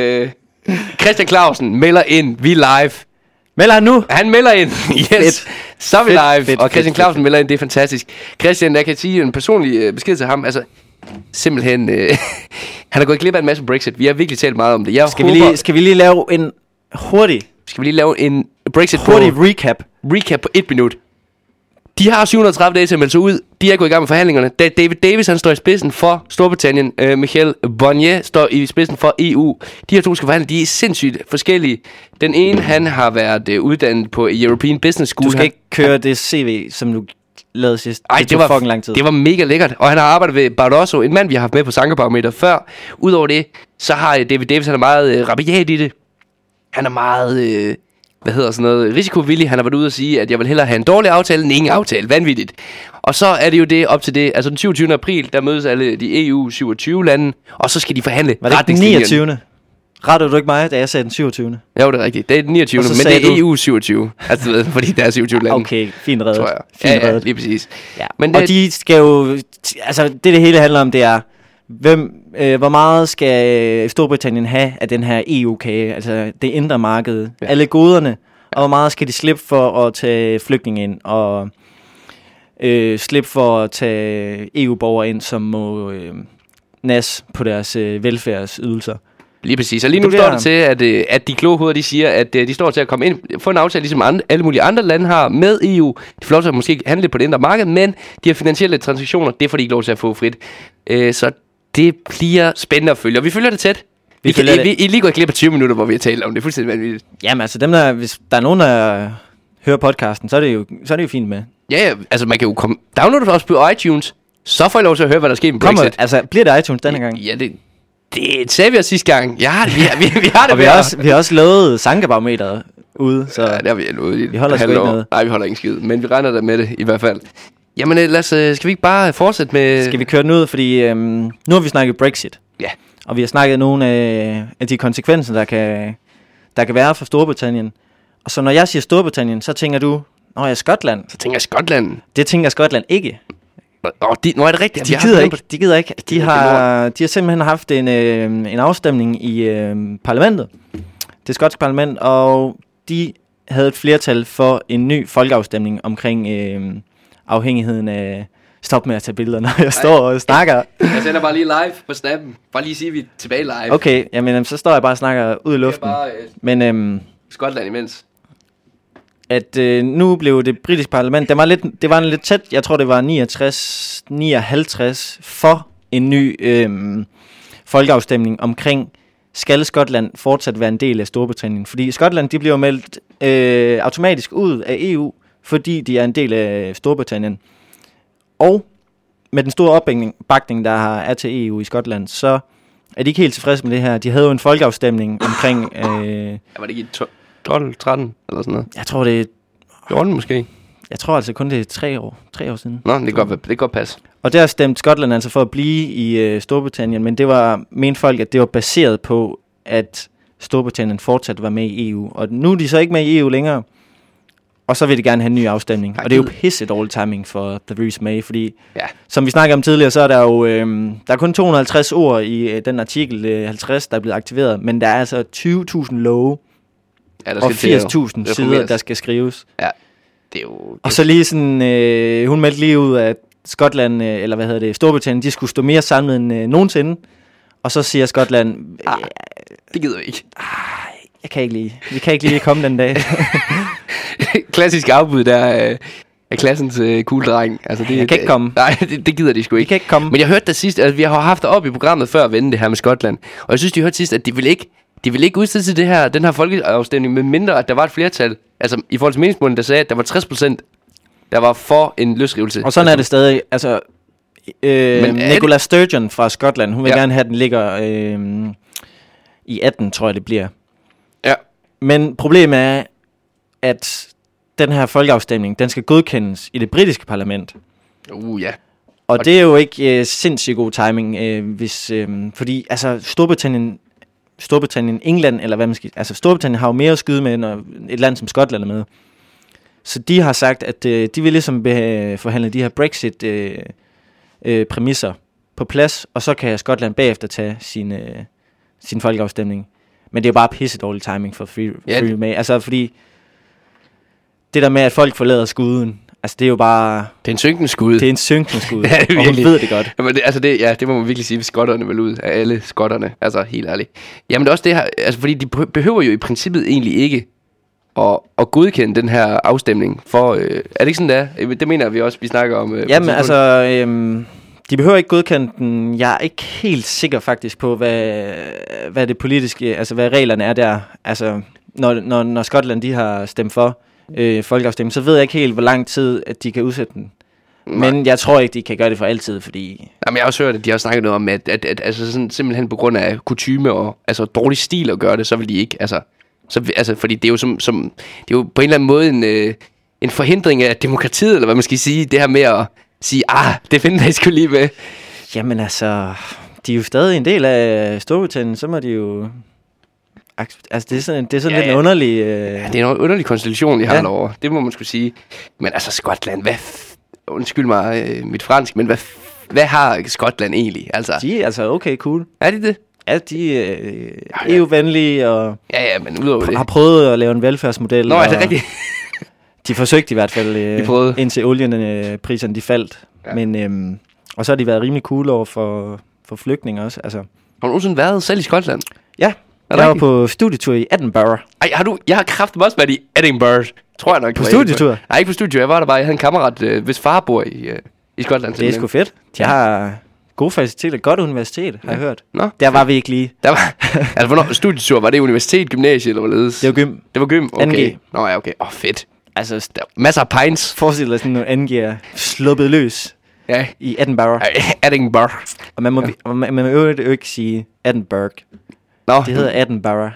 Christian Clausen melder ind. Vi er live. Melder han nu? Han melder ind. Yes. Så er vi live. Og Christian Clausen melder ind. Det er fantastisk. Christian, jeg kan sige en personlig besked til ham. Altså, simpelthen... han har gået glip af en masse Brexit. Vi har virkelig talt meget om det. Skal vi lige lave en hurtig... Skal vi lige lave en Brexit hurtig recap på 1 minut. De har 730 dage til at melde sig ud. De er gået i gang med forhandlingerne. David Davis, han står i spidsen for Storbritannien. Michel Barnier står i spidsen for EU. De her to skal forhandle. De er sindssygt forskellige. Den ene, han har været uddannet på European Business School. Du skal ikke køre det CV, som du lavede sidst. Det var fucking lang tid. Det var mega lækkert. Og han har arbejdet ved Barroso, en mand, vi har haft med på Sankerbarometer før. Udover det, så har David Davis, han er meget rabiat i det. Han er meget... risikovillig. Han har været ude og sige, at jeg vil hellere have en dårlig aftale end ingen aftale. Vanvittigt. Og så er det jo det op til det. Altså den 27. april, der mødes alle de EU 27 lande, og så skal de forhandle retningslinjerne. Var det 29. Rettede du ikke mig, da jeg sagde den 27. Ja, det er rigtigt. Det er den 29. Men det er EU 27. Altså, fordi der er 27 lande. Okay, fint reddet. Tror jeg. Ja, lige præcis. Ja. Men og de skal jo... Altså, det hele handler om, det er... hvor meget skal Storbritannien have af den her EU-kage, altså det indre marked, alle goderne, og hvor meget skal de slippe for at tage flygtninge ind, og slippe for at tage EU-borgere ind, som må nas på deres velfærdsydelser. Lige præcis, og lige nu står det til, at de kloge hoveder, de siger, at de står til at komme ind, få en aftale, ligesom alle mulige andre lande har med EU. De får lov til at måske handle lidt på det indre marked, men de her finansielle transaktioner, det får de ikke lov til at få frit. Så det bliver spændende at følge, og vi følger det tæt. I lige går glip af 20 minutter, hvor vi har talt om det. Fuldstændig vanvittigt. Jamen altså, hvis der er nogen, der hører podcasten, så er det jo fint med. Ja, altså man kan jo downloade det også på iTunes. Så får I lov til at høre, hvad der sker med Brexit. Altså, bliver det iTunes denne gang? Ja, Det sagde vi os sidste gang. Ja, vi har det. Og vi har også lovet sankebarometeret ude, så ja, det har vi lovet. Vi holder sgu ikke noget. Nej, vi holder ingen skid, men vi regner da med det i hvert fald. Jamen, skal vi ikke bare fortsætte med... Skal vi køre den ud, fordi nu har vi snakket Brexit. Ja. Og vi har snakket nogle af de konsekvenser, der kan være for Storbritannien. Og så når jeg siger Storbritannien, så tænker du, Skotland. Så tænker jeg Skotland. Det tænker Skotland ikke. Nu er det rigtigt. De gider ikke. De har simpelthen haft en afstemning i parlamentet. Det skotske parlament, og de havde et flertal for en ny folkeafstemning omkring afhængigheden af... Stop med at tage billeder, når jeg står og snakker. Jeg sender bare lige live på snappen. Bare lige sige, at vi er tilbage live. Okay, jamen så står jeg bare og snakker ud i luften. Men Skotland imens. At nu blev det britiske parlament, det var lidt tæt. Jeg tror det var 59 for en ny folkeafstemning omkring, skal Skotland fortsat være en del af Storbritannien? Fordi Skotland, de bliver meldt automatisk ud af EU, fordi de er en del af Storbritannien. Og med den store opbakning, der er til EU i Skotland, så er de ikke helt tilfredse med det her. De havde jo en folkeafstemning omkring... var det ikke 12, 13 eller sådan noget? Jeg tror det er... 14 måske? Jeg tror altså kun det er 3 år siden. Nå, det kan godt passe. Og der stemte Skotland altså for at blive i Storbritannien, men det var, mente folk, at det var baseret på, at Storbritannien fortsat var med i EU. Og nu er de så ikke med i EU længere, og så vil de gerne have en ny afstemning. Og det er jo pisse dårlig timing for Theresa May, fordi som vi snakkede om tidligere, så er der jo der er kun 250 ord i den artikel 50, der er blevet aktiveret, men der er altså 20.000 love og 80.000 sider, der skal skrives. Ja, det er jo... Og så lige sådan, hun meldte lige ud, at Skotland, eller Storbritannien, de skulle stå mere samlet end nogensinde. Og så siger Skotland... det gider vi ikke. Vi kan ikke lige komme den dag. Klassisk afbud der af klassens cool dreng. Altså, jeg kan ikke komme. Nej, det gider de sgu ikke. Vi kan ikke komme. Men jeg hørte da sidst, at vi har haft det op i programmet før at vende det her med Skotland. Og jeg synes, de hørte sidst, at de vil ikke udstede til den her folkeafstemning, med mindre at der var et flertal. Altså i forhold til meningsmålene, der sagde, at der var 60%, der var for en løsrivelse. Og sådan er det stadig. Altså, Nicola Sturgeon fra Skotland, hun vil gerne have, den ligger i 18, tror jeg det bliver. Ja. Men problemet er, at den her folkeafstemning, den skal godkendes i det britiske parlament. Ja. Og det er jo ikke sindssygt god timing, fordi altså Storbritannien, England, eller hvad man skal... Altså Storbritannien har jo mere at skyde med, end et land som Skotland er med. Så de har sagt, at de vil ligesom forhandle de her Brexit-præmisser på plads, og så kan Skotland bagefter tage sin folkeafstemning. Men det er jo bare pisse dårlig timing for Free May. Altså fordi det der med, at folk forlader skuden, altså det er jo bare... Det er en synkende skud. Det er en synkende skud, ja, og hun ved det godt. Jamen det må man virkelig sige, hvis skotterne vil ud af alle skotterne. Altså helt ærligt. Jamen det er også det her, altså fordi de behøver jo i princippet egentlig ikke at godkende den her afstemning for... er det ikke sådan, det er? Det mener vi også, vi snakker om... Jamen altså... de behøver ikke godkende den. Jeg er ikke helt sikker faktisk på, hvad det politiske... Altså hvad reglerne er der. Altså når Skotland de har stemt for folkeafstemning, så ved jeg ikke helt, hvor lang tid at de kan udsætte den. Nej. Men jeg tror ikke, de kan gøre det for altid, fordi... Jamen, jeg har også hørt, at de har snakket noget om, at altså sådan, simpelthen på grund af kutyme og altså dårlig stil at gøre det, så vil de ikke... Altså, fordi det er jo det er jo på en eller anden måde en forhindring af demokratiet, eller hvad man skal sige, det her med at sige, det finder jeg sgu lige med. Jamen altså, de er jo stadig en del af Storbritannien, så må de jo... Altså, det er sådan lidt en underlig... Ja, det er en underlig konstellation, de har derovre. Det må man skulle sige. Men altså, Skotland, undskyld mig mit fransk, men hvad har Skotland egentlig? Altså, de er altså okay cool. Er de det? Ja, de er EU-venlige og men udover det har prøvet at lave en velfærdsmodel. Nå, er det rigtigt? De forsøgte i hvert fald, indtil oliepriserne de faldt. Ja. Men, og så har de været rimelig cool over for flygtninge også. Altså. Har du nogensinde været selv i Skotland? Ja, jeg var på studietur i Edinburgh. Ej, jeg har kraftigt også været i Edinburgh, tror jeg nok. På studietur? Nej, ikke på studietur. Jeg var der bare. Jeg havde en kammerat, hvis far bor i Skotland. Det er sgu fedt. De har gode faciliteter. Godt universitet, har jeg hørt. Nå, der var vi ikke lige. Altså, hvornår studietur? Var det universitet, gymnasie eller hvorledes? Det var gym. Det var gym? Okay. NG. Nå ja, okay. Fedt. Altså, masser af pints. Forestil dig sådan nogle NG'er sluppet løs Ja. I Edinburgh. Edinburgh. Og man må jo ikke sige Edinburgh. Nå. Det hedder Edinburgh.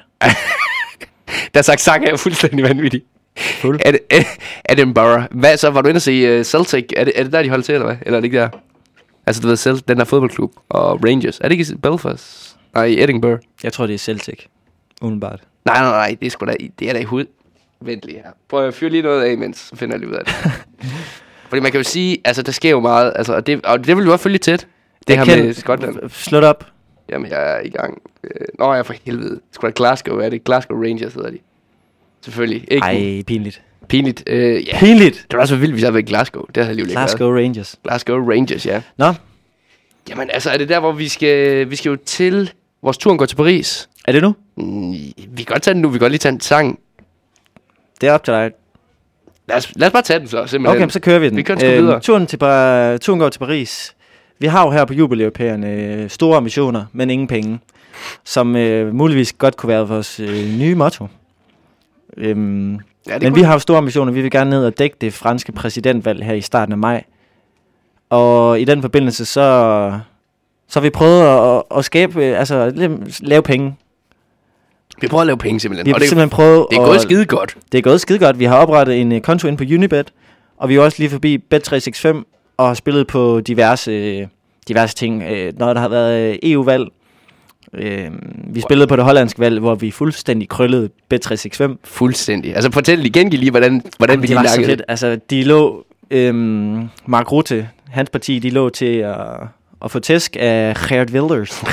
Der sagt er jo fuldstændig vanvittigt. Fuld. Edinburgh. Hvad så? Var du inde at se Celtic? Er det der, de holder til, eller hvad? Eller er det ikke der? Altså, du ved, den der fodboldklub og Rangers. Er det ikke Belfast? Nej, Edinburgh. Jeg tror, det er Celtic. Umiddelbart. Nej. Det er sgu da, det er da i hovedet. Vent lige her. Prøv at fyre lige noget af, imens så finder jeg lige ud af det. Fordi man kan jo sige, altså, der sker jo meget. Altså, og det vil du også følge tæt. Det her med Skotland. Slå op. Jamen, jeg er i gang. Nå, jeg er for helvede. Sgu da Glasgow, er det? Glasgow Rangers hedder de. Selvfølgelig. Ikke Ej, pinligt. Pinligt. Ja. Pinligt? Det var også vildt, hvis jeg havde været i Glasgow. Det havde jeg alligevel ikke Glasgow Rangers. Glasgow Rangers, ja. Nå. Jamen, altså, er det der, hvor vi skal jo til... Vores turen går til Paris. Er det nu? Vi kan godt tage den nu. Vi kan godt lige tage en sang. Det er op til dig. Lad os bare tage den så, simpelthen. Okay, så kører vi den. Vi kører den videre. Turen går til Paris. Vi har jo her på Jubeleuropæerne store ambitioner, men ingen penge. Som muligvis godt kunne være vores nye motto. Men vi har jo store ambitioner. Vi vil gerne ned og dække det franske præsidentvalg her i starten af maj. Og i den forbindelse, så har vi prøvet at skabe, lave penge. Vi prøver at lave penge simpelthen. Vi har simpelthen prøvet. Det er gået skide godt. Det er gået skide godt. Vi har oprettet en konto ind på Unibet, og vi er også lige forbi Bet365 og har spillet på diverse ting. Når der har været EU-valg, vi spillede på det hollandske valg, hvor vi fuldstændig krøllede Bet365. Fuldstændig. Altså fortæl lige, hvordan vi lige lakkede det. Altså, de lå, Mark Rutte, hans parti, de lå til at få tæsk af Geert Wilders.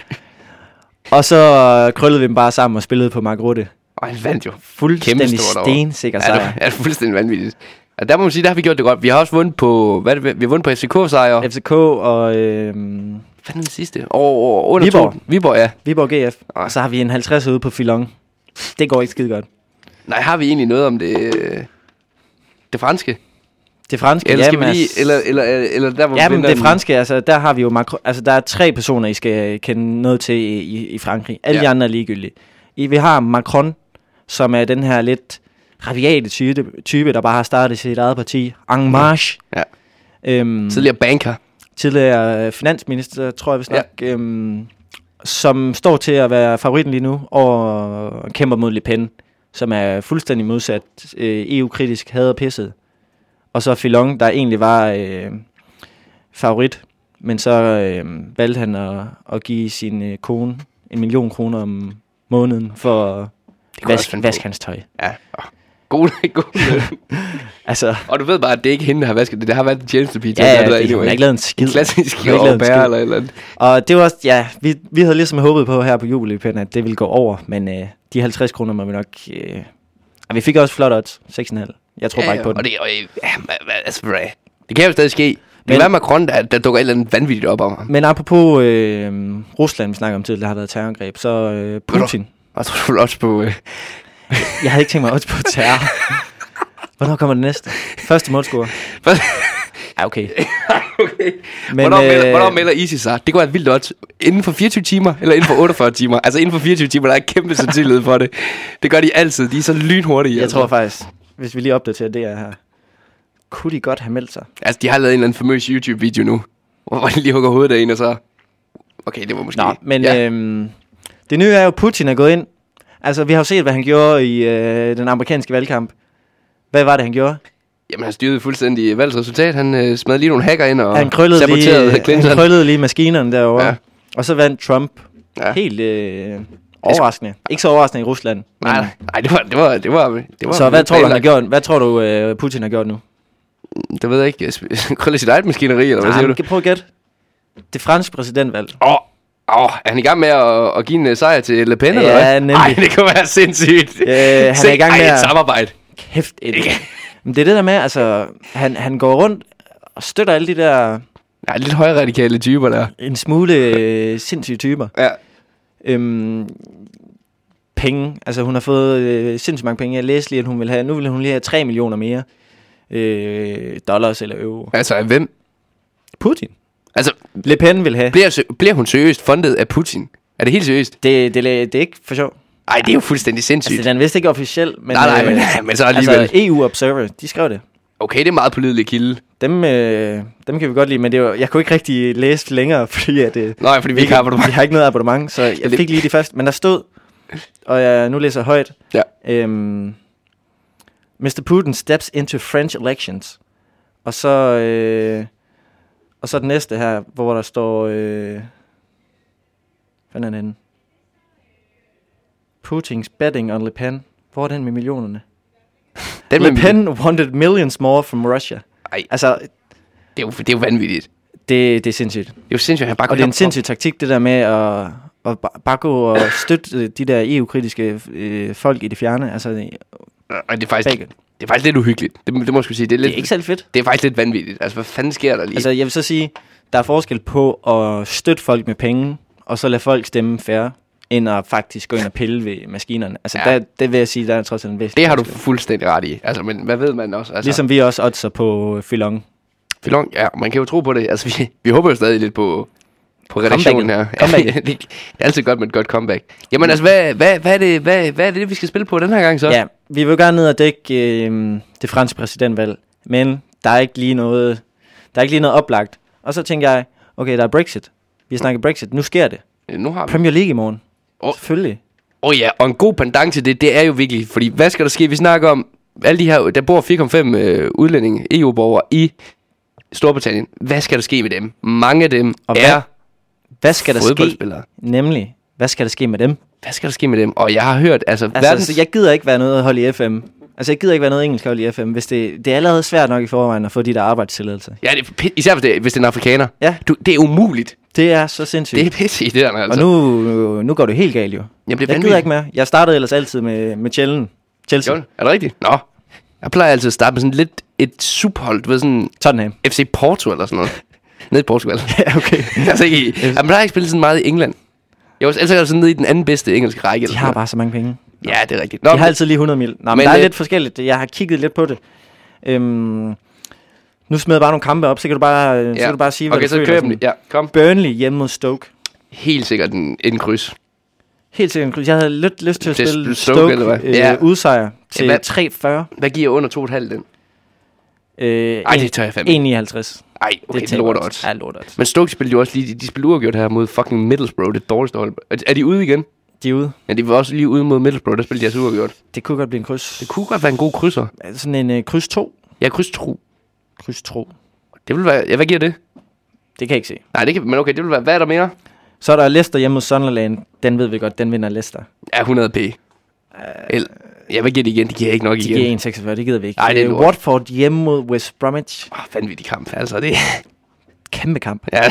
Og så krøllede vi dem bare sammen og spillede på Mark Rutte. Og han vandt jo. Fuldstændig stensikker sejr. Ja, det er fuldstændig vanvittigt. Og der må man sige, der har vi gjort det godt. Vi har også vundet på, vi har vundet på FCK-sejre. FCK og... Hvad er den sidste? Viborg. Viborg, ja. Viborg GF. Og så har vi en 50 ude på Filon. Det går ikke skide godt. Nej, har vi egentlig noget om det franske? Det franske, eller skal vi lige, eller der hvor jamen, det franske, altså der har vi jo der er 3 personer, I skal kende noget til i Frankrig. Alle de andre er ligegyldige. Vi har Macron, som er den her lidt rabiate type, der bare har startet sit eget parti. En Marche. Ja. Tidligere banker. Tidligere finansminister, tror jeg vist nok. Som står til at være favoritten lige nu, og kæmper mod Le Pen, som er fuldstændig modsat EU-kritisk, hader pisset. Og så Filon, der egentlig var favorit, men så valgte han at give sin kone 1 million kroner om måneden for at vaske hans tøj. Ja, god. Altså, og du ved bare, at det ikke hende, der har vasket det. Det har været en tjenestepige. Ja, hun har ikke lavet en skid. En klassisk overbær eller et eller andet. Og det var også, vi havde ligesom håbet på her på Jubeleuropæerne, at det ville gå over, men de 50 kroner må vi nok... vi fik også flot odds, 6,5. Jeg tror bare ikke på den. Det kan jo stadig ske. Det kan være Macron, der dukker et eller andet vanvittigt op om. Men apropos Rusland, vi snakker om tidligere, der har været terrorangreb, så Putin. Jeg tror du også på... Jeg havde ikke tænkt mig odds på terror. Hvornår kommer det næste? Første målscorer. Okay. Men, hvornår melder ISIS sig? Det går et vildt odds. Inden for 24 timer, eller inden for 48 timer. Altså inden for 24 timer, der er kæmpe sandsynlighed for det. Det gør de altid. De er så lynhurtige. Jeg tror faktisk, hvis vi lige opdaterer det her, kunne de godt have meldt sig. Altså, de har lavet en eller anden famøs YouTube-video nu, hvor de lige hugger hovedet af en, og så... Okay, det var måske... Nå, men det nye er jo, Putin er gået ind. Altså, vi har jo set, hvad han gjorde i den amerikanske valgkamp. Hvad var det, han gjorde? Jamen, han styrede fuldstændig valgsresultat. Han smed lige nogle hacker ind og saboterede Clinton. Han krøllede lige maskinerne derovre. Ja. Og så vandt Trump. Ja. Helt overraskende. Ikke så overraskende i Rusland. Nej, det var. Så hvad tror du, han har gjort? Hvad tror du, Putin har gjort nu? Det ved jeg ikke. Krøller sit eget maskineri, eller hvad siger du? Prøv at gætte. Det franske præsidentvalg. Er han i gang med at give en sejr til Le Pen, eller hvad? Ja, nemlig. Ej, det kan være sindssygt. Han er i gang med et samarbejde. Kæft, men det er det der med, altså, han går rundt og støtter alle de der... Ja, lidt højradikale typer der. En smule sindssyge typer. Ja. Penge, altså hun har fået sindssygt mange penge. Jeg læste lige, at nu vil hun lige have 3 millioner mere dollars eller euro. Altså af hvem? Putin. Altså, Le Pen vil have. Bliver hun seriøst fundet af Putin? Er det helt seriøst? Det er ikke for sjov. Ej, det er jo fuldstændig sindssygt. Altså, den er vist ikke officiel, men... Nej, men så alligevel... Altså, EU Observer, de skrev det. Okay, det er meget pålidelig kilde. Dem kan vi godt lide, men det var, jeg kunne ikke rigtig læse længere, fordi at, Nej, fordi vi ikke har abonnement. Vi har ikke noget abonnement, så jeg fik lige de første. Men der stod, og jeg nu læser højt, Ja. Mr. Putin steps into French elections. Og så den næste her, hvor der står... hvad er den henne? Putin's betting on Le Pen. Hvor er den med millionerne? Le Pen wanted millions more from Russia. Ej, altså, det er jo vanvittigt. Det er sindssygt. Det er jo sindssygt, at bare og det er en sindssyg taktik, det der med at bare gå og støtte de der EU-kritiske folk i det fjerne. Altså, det er faktisk lidt uhyggeligt. Det må jeg sige. Det er ikke selv fedt. Det er faktisk lidt vanvittigt. Altså, hvad fanden sker der lige? Altså, jeg vil så sige, der er forskel på at støtte folk med penge, og så lade folk stemme fair, end at faktisk gå ind og pille ved maskinerne. Altså, det vil jeg sige, der er trods alt en væsentlig. Det har du fuldstændig ret i. Altså, men hvad ved man også? Altså, ligesom vi også oddser på Filon. Filon, ja, man kan jo tro på det. Altså, vi håber jo stadig lidt på redaktionen her. Det er altid godt med et godt comeback. Jamen altså, hvad er det, vi skal spille på den her gang så? Ja, vi vil gerne ned og dække det franske præsidentvalg, men der er ikke lige noget oplagt. Og så tænker jeg, okay, der er Brexit. Vi snakker Brexit. Nu sker det. Nu har vi Premier League i morgen. Selvfølgelig. Ja, og en god pendant til det er jo virkelig, fordi hvad skal der ske? Vi snakker om alle de her, der bor 4,5 udlændinge, EU-borgere i Storbritannien. Hvad skal der ske med dem? Mange af dem og hvad skal der ske? Nemlig, hvad skal der ske med dem? Hvad skal der ske med dem? Og jeg har hørt, jeg gider ikke være noget hold i FM. Altså, jeg gider ikke være noget engelsk hold i FM, hvis det er allerede svært nok i forvejen at få de der arbejdstilladelser. Ja, især hvis det er en afrikaner. Ja. Det er umuligt. Det er så sindssygt. Det er pisse i det der, altså. Og nu går det helt galt jo. Jamen, jeg gider ikke mere. Jeg startede ellers altid med Chelsea. Jo, er det rigtigt? Nå. Jeg plejer altid at starte med sådan lidt et subhold, ved sådan Tottenham. FC Porto eller sådan noget. Nede i Portugal. Ja, okay. Altså, jeg plejer ikke spille sådan meget i England. Jeg var altid sådan nede i den anden bedste engelske række. De har bare så mange penge. Ja, det er rigtigt. De har altid lige 100 mil. Nå, men der er lidt forskelligt. Jeg har kigget lidt på det. Nu smider jeg bare nogle kampe op, så kan du bare sige, hvad du føler. Okay, så kører dem. Ja, kom. Burnley hjemme mod Stoke. Helt sikkert en kryds. Helt sikkert en kryds. Jeg havde lidt lyst til at spille Stoke udsejr til 3,40. Hvad giver under 2,5 den? Det tør jeg fandme. 1,59. Ej, okay, det er lortet. Ja, lortet. Men Stoke spillede jo også lige, de spillede uafgjort her mod fucking Middlesbrough, det dårligste hold. Er de ude igen? De er ude. Ja, de var også lige ude mod Middlesbrough, der spillede de altså uafgjort. Det kunne godt blive en kryds. Det kunne godt være en god krydser. Sådan en kryds 2. Ja, kryds 2. Kryds 2. Det vil være, ja, hvad giver det? Det kan jeg ikke se. Nej, men okay, det vil være, hvad er der mere? Så er der Leicester hjemme mod Sunderland. Den ved vi godt, den vinder Leicester. Ja, 100p. Ja, hvad giver de igen? De giver ikke nok igen. De giver 1,46, det gider vi ikke. Nej, det er Watford hjemme mod West Bromwich. Vanvittig kamp, altså det. Kæmpe kamp. Ja.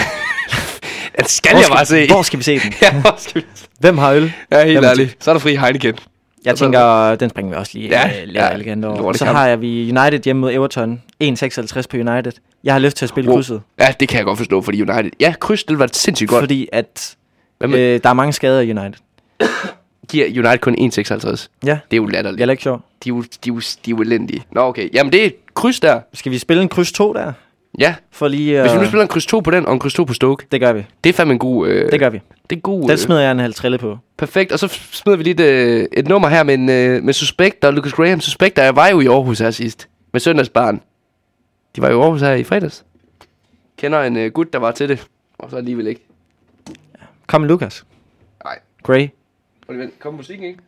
Det skal jeg bare se. Hvor skal vi se den? Ja, hvor skal vi se? Hvem har øl? Ja, helt ærligt. Så er der fri Heineken. Jeg tænker, den springer vi også lige lidt elegant over. Så har vi United hjemme mod Everton. 1,56 på United. Jeg har lyst til at spille krydset. Ja, det kan jeg godt forstå, fordi United... Ja, kryds, det var sindssygt godt. Fordi at der er mange skader i United. Giver United kun 1,56. Ja. Det er jo latterligt. Jeg er ikke sjov. De er jo elendige. Nå, okay. Jamen, det er et kryds der. Skal vi spille en kryds 2 der? Ja. For lige, hvis vi nu spiller en kryds 2 på den, og en kryds 2 på Stoke. Det gør vi. Det er fandme en god... det gør vi. Det er god... Den smider jeg en halv trille på. Perfekt. Og så smider vi lige et nummer her med Suspekt og Lucas Graham. Suspekt, der var jo i Aarhus her sidst. Med søndagsbarn. De var jo i Aarhus her i fredags. Kender en gut, der var til det. Og så alligevel ikke. Kom med Lucas. Nej. Gray. Kom musikken, ikke?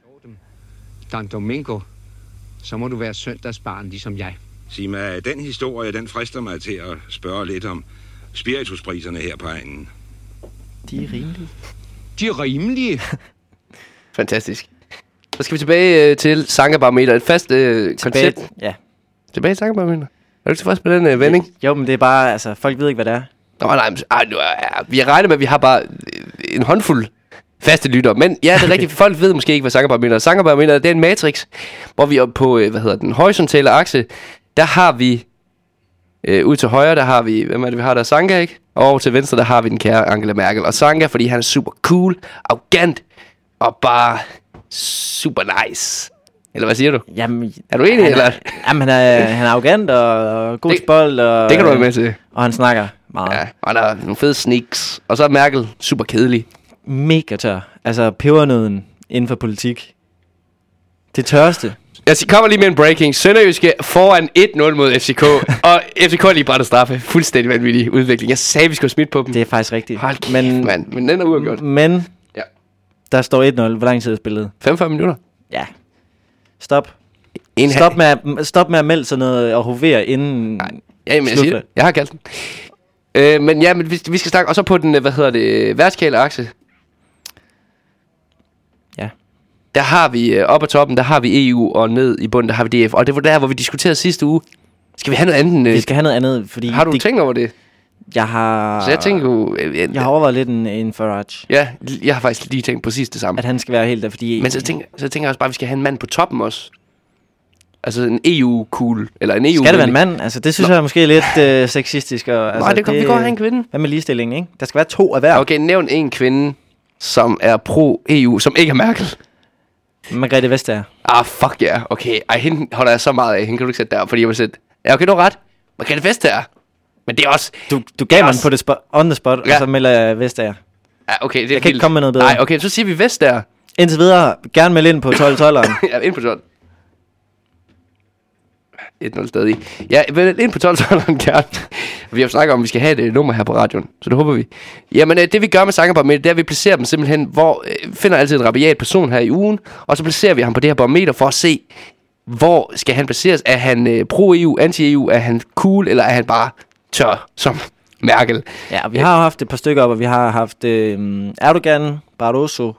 Dan Domingo, så må du være søndagsbarn, ligesom jeg. Sig mig, den historie, den frister mig til at spørge lidt om spirituspriserne her på egnen. De er rimelige. De er rimelige. Fantastisk. Så skal vi tilbage til Sangerbarometer. Et fast koncept. Ja. Tilbage til Sangerbarometer. Er du tilfreds med den vending? Jo, men det er bare, altså, folk ved ikke, hvad det er. Nå, nej, vi har regnet med, at vi har bare en håndfuld faste lytter. Men ja, det er rigtigt. Folk ved måske ikke, hvad Sangerbarometer er. Sangerbarometer, det er en matrix, hvor vi er på, den horisontale akse, der har vi, ud til højre, der har vi, hvem er det, vi har der? Sanka, ikke? Og over til venstre, der har vi den kære Angela Merkel. Og Sanka, fordi han er super cool, arrogant, og bare super nice. Eller hvad siger du? Jamen, er du enig, eller? Jamen, han er arrogant og god til bold. Og, det kan du være med til. Og han snakker meget. Ja, og der er nogle fede sneaks. Og så er Merkel super kedelig. Mega tør. Altså, pebernøden inden for politik. Det tørste. Jeg kommer lige med en breaking. Sønderjyske foran 1-0 mod FCK. Og FCK er lige brættet straffe. Fuldstændig vanvittig udvikling. Jeg sagde, vi skulle smidt på dem. Det er faktisk rigtigt. Hold kæft, men den er uafgjort. Men ja. Der står 1-0. Hvor lang tid er spillet? 45 minutter. Ja. Stop med at melde sådan noget og hovere inden. Ja, men jeg siger det. Jeg har kaldt den. Men vi skal snakke. Og så på den, vertikale akse. Ja. Der har vi op ad toppen, der har vi EU, og ned i bunden, der har vi DF. Og det var der, hvor vi diskuterede sidste uge. Skal vi have noget andet? Vi skal have noget andet, fordi... Har du tænkt over det? Jeg har... Så jeg tænker jo... Jeg har overvejet lidt en Farage. Ja, jeg har faktisk lige tænkt præcis det samme. At han skal være helt der, fordi... Men så tænker jeg også bare, at vi skal have en mand på toppen også. Altså en EU-cool, eller en EU... Skal det være en mand? Altså, det synes jeg er måske lidt sexistisk. Og, altså, nej, det vi går have en kvinde. Hvad med ligestillingen, ikke? Der skal være 2 af hver. Okay, nævn en kvinde, som er pro-EU, som ikke er Merkel. Margrethe Vestager. Fuck ja. Yeah. Okay, hende holder jeg så meget af. Hende kan du ikke sætte der, fordi jeg vil sætte... Ja, okay, du har ret. Margrethe Vestager. Men det er også... Du gav mig på det on the spot, ja. Og så melder jeg Vestager. Ja, okay, det er jeg kan ikke komme med noget bedre. Nej, okay, så siger vi Vestager. Indtil videre, gerne melde ind på 12-12'eren. Ja, ind på 12. 1-0 stadig. Ja, vel ind på 12-12'eren gerne. Vi har jo snakket om, at vi skal have et nummer her på radioen. Så det håber vi. Jamen, det vi gør med Sangerbarometer, det er, at vi placerer dem simpelthen, hvor finder altid en rabiat person her i ugen. Og så placerer vi ham på det her barometer for at se, hvor skal han placeres. Er han pro-EU, anti-EU? Er han cool, eller er han bare tør som Merkel? Ja, og vi har haft et par stykker op, og vi har haft Erdogan, Barroso,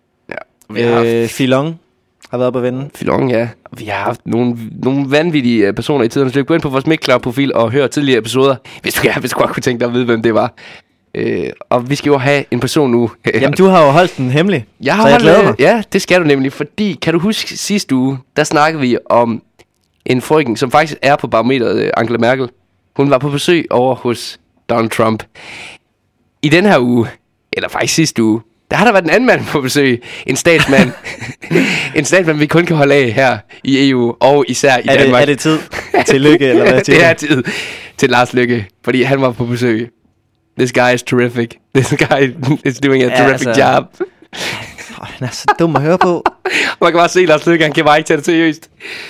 Fillon har været på at vende. Fillon, ja. Vi har haft nogle vanvittige personer i tiden. Så gå ind på vores Mixcloud-profil og høre tidligere episoder, hvis du godt kunne tænke dig at vide, hvem det var. Og vi skal jo have en person nu. Jamen, du har jo holdt den hemmelig. Jeg har holdt den. Ja, det skal du nemlig, fordi, kan du huske sidste uge, der snakkede vi om en frøken, som faktisk er på barometeret, Angela Merkel. Hun var på besøg over hos Donald Trump. I den her uge, eller faktisk sidste uge, der har der været en anden mand på besøg. En statsmand. En statsmand, vi kun kan holde af her i EU, og især i Danmark. Er det tid til Lykke, eller hvad? Det er tid til Lars Løkke, fordi han var på besøg. This guy is terrific. This guy is doing a terrific job. Han er så dum at høre på. Man kan bare se Lars Løkke, han kan bare ikke tage det seriøst.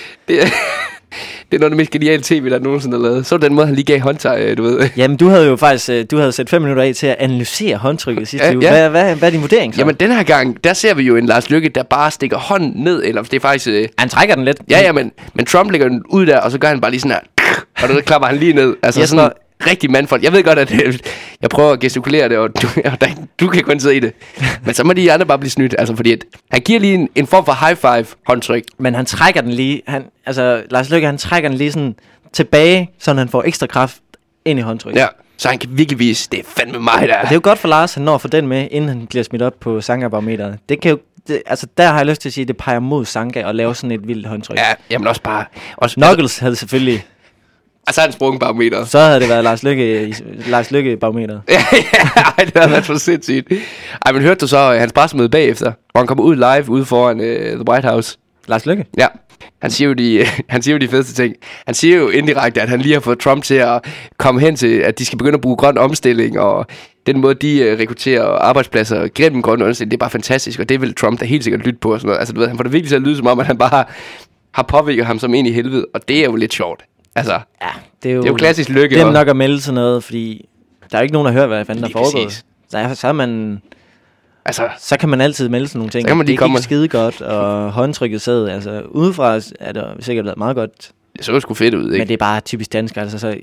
Det er noget af det mest geniale tv, der nogensinde har lavet. Så den måde, han lige gav håndtag, du ved. Jamen, du havde jo faktisk sat 5 minutter af til at analysere håndtrykket sidste uge. Ja. Hvad er din vurdering så? Jamen, den her gang, der ser vi jo en Lars Løkke, der bare stikker hånden ned, eller det er faktisk... Han trækker den lidt. Ja, men Trump lægger den ud der, og så gør han bare lige sådan her, og så klapper han lige ned. Altså sådan rigtig mandfolk. Jeg ved godt, at jeg prøver at gestikulere det, og du kan kun sidde i det. Men så må de andre bare blive snydt, altså fordi at han giver lige en form for high five håndtryk. Men han trækker den lige, Lars Løkke, han trækker den lige sådan tilbage, så han får ekstra kraft ind i håndtrykket. Ja, så han kan virkelig vise, det er fandme mig, der. Og det er jo godt for Lars, han når at få den med, inden han bliver smidt op på Sangerbarometeret. Det kan jo, der har jeg lyst til at sige, det peger mod Sanka og lave sådan et vildt håndtryk. Ja, jamen også bare... Knuckles havde selvfølgelig... Altså han sprung barometer. Så havde det været Lars Løkke barometer. Ja, det havde været for sindssygt. Ej, men hørte du så hans pressemøde bagefter, hvor han kommer ud live ude foran The White House? Lars Løkke? Ja. Han siger jo de fedeste ting. Han siger jo indirekte, at han lige har fået Trump til at komme hen til, at de skal begynde at bruge grøn omstilling, og den måde, de rekrutterer arbejdspladser gennem grøn omstilling, det er bare fantastisk, og det vil Trump da helt sikkert lytte på. Og sådan noget. Altså, du ved, han får det virkelig til at lyde som om, at han bare har påvirket ham som en i helvede, og det er jo lidt sjovt. Altså, ja, det er jo klassisk Løkke. Det er nok at melde sådan noget, fordi der er jo ikke nogen, der hører, hvad fanden der foregår. Så er man... Altså, så kan man altid melde sådan nogle ting. Det gik skide godt, og håndtrykket sad. Altså, udefra er det sikkert været meget godt. Det så sgu fedt ud, ikke? Men det er bare typisk dansk. Altså, så